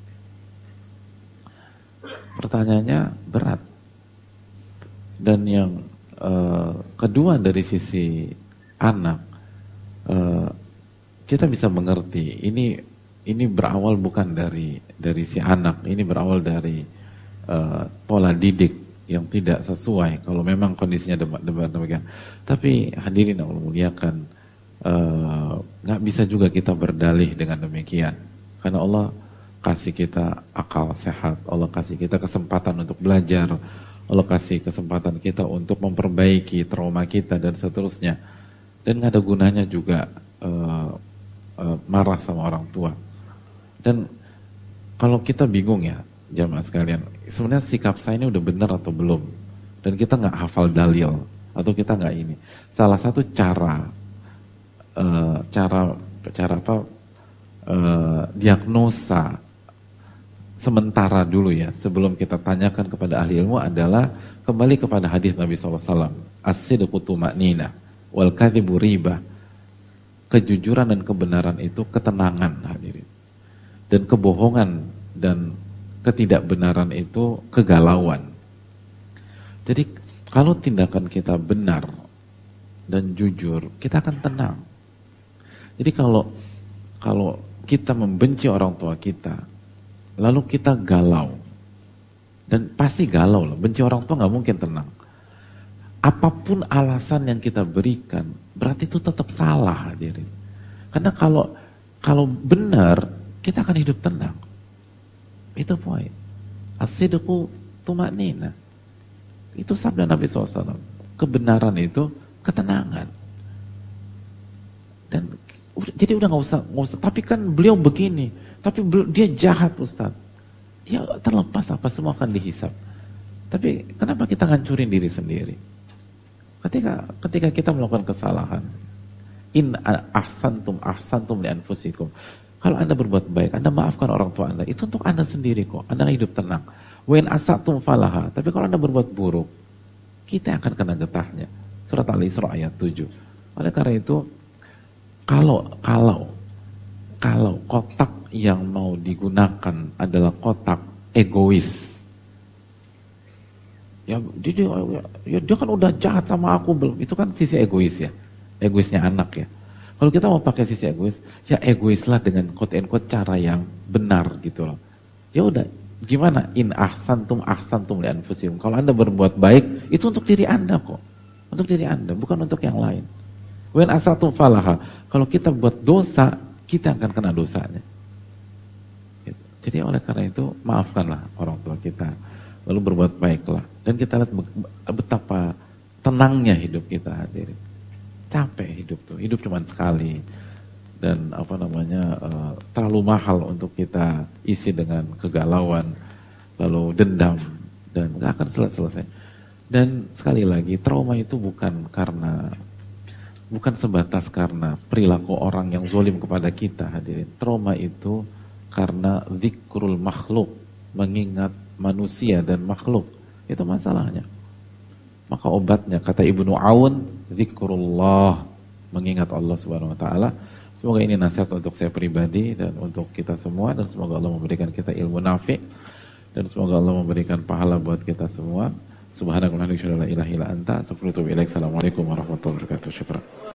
Pertanyaannya berat. Dan yang kedua, dari sisi anak, kita bisa mengerti ini berawal bukan dari si anak, ini berawal dari pola didik yang tidak sesuai. Kalau memang kondisinya demikian. Tapi hadirin Allah muliakan, nggak bisa juga kita berdalih dengan demikian, karena Allah kasih kita akal sehat, Allah kasih kita kesempatan untuk belajar, Allah kasih kesempatan kita untuk memperbaiki trauma kita dan seterusnya. Dan nggak ada gunanya juga marah sama orang tua. Dan kalau kita bingung ya jamaah sekalian, sebenarnya sikap saya ini udah benar atau belum, dan kita nggak hafal dalil atau kita nggak ini, salah satu cara diagnosa sementara dulu ya, sebelum kita tanyakan kepada ahli ilmu, adalah kembali kepada hadis Nabi SAW, as-sidqu tuma'ninah wal kadhibu ribah. kejujuran dan kebenaran itu ketenangan, hadirin. Dan kebohongan dan ketidakbenaran itu kegalauan. Jadi kalau tindakan kita benar dan jujur, kita akan tenang. Jadi kalau kita membenci orang tua kita, lalu kita galau, dan pasti galau lah, benci orang tua nggak mungkin tenang. Apapun alasan yang kita berikan, berarti itu tetap salah, hadirin. Karena kalau benar, kita akan hidup tenang. Itu poin. As-sidqu tuma'nina. Itu sabda Nabi SAW. Kebenaran itu ketenangan. Dan jadi udah nggak usah. Tapi kan beliau begini. Tapi dia jahat, Ustaz. Dia terlepas apa, semua akan dihisap. Tapi kenapa kita ngancurin diri sendiri? Ketika kita melakukan kesalahan, in ahsantum li anfusikum. Kalau Anda berbuat baik, Anda maafkan orang tua Anda, itu untuk Anda sendiri kok. Anda hidup tenang. Wa in asatum falaha. Tapi kalau Anda berbuat buruk, kita akan kena getahnya. Surat Al-Isra ayat 7. Oleh karena itu, kalau kotak yang mau digunakan adalah kotak egois, ya dia kan udah jahat sama aku belum, itu kan sisi egois ya, egoisnya anak ya. Kalau kita mau pakai sisi egois, ya egoislah dengan quote and quote cara yang benar gitu loh. Ya udah, gimana? In ahsantum li anfusikum. Kalau Anda berbuat baik, itu untuk diri Anda kok, untuk diri Anda, bukan untuk yang lain. When asatum falaha. Kalau kita buat dosa, kita akan kena dosanya. Jadi oleh karena itu, maafkanlah orang tua kita, lalu berbuat baiklah. Dan kita lihat betapa tenangnya hidup kita, hadirin. Capek hidup tuh, hidup cuma sekali. Dan terlalu mahal untuk kita isi dengan kegalauan, lalu dendam, dan gak akan selesai. Dan sekali lagi, trauma itu bukan sebatas karena perilaku orang yang zalim kepada kita, hadirin. Trauma itu karena zikrul makhluk, mengingat manusia dan makhluk. Itu masalahnya. Maka obatnya, kata Ibnu Aun, zikrullah, mengingat Allah Subhanahu wa taala. Semoga ini nasihat untuk saya pribadi dan untuk kita semua, dan semoga Allah memberikan kita ilmu nafi, dan semoga Allah memberikan pahala buat kita semua. Subhanakallahumma wa bihamdika, la ilaha illa anta, astaghfiruka wa atubu ilaik. Assalamualaikum warahmatullahi wabarakatuh. Syukran.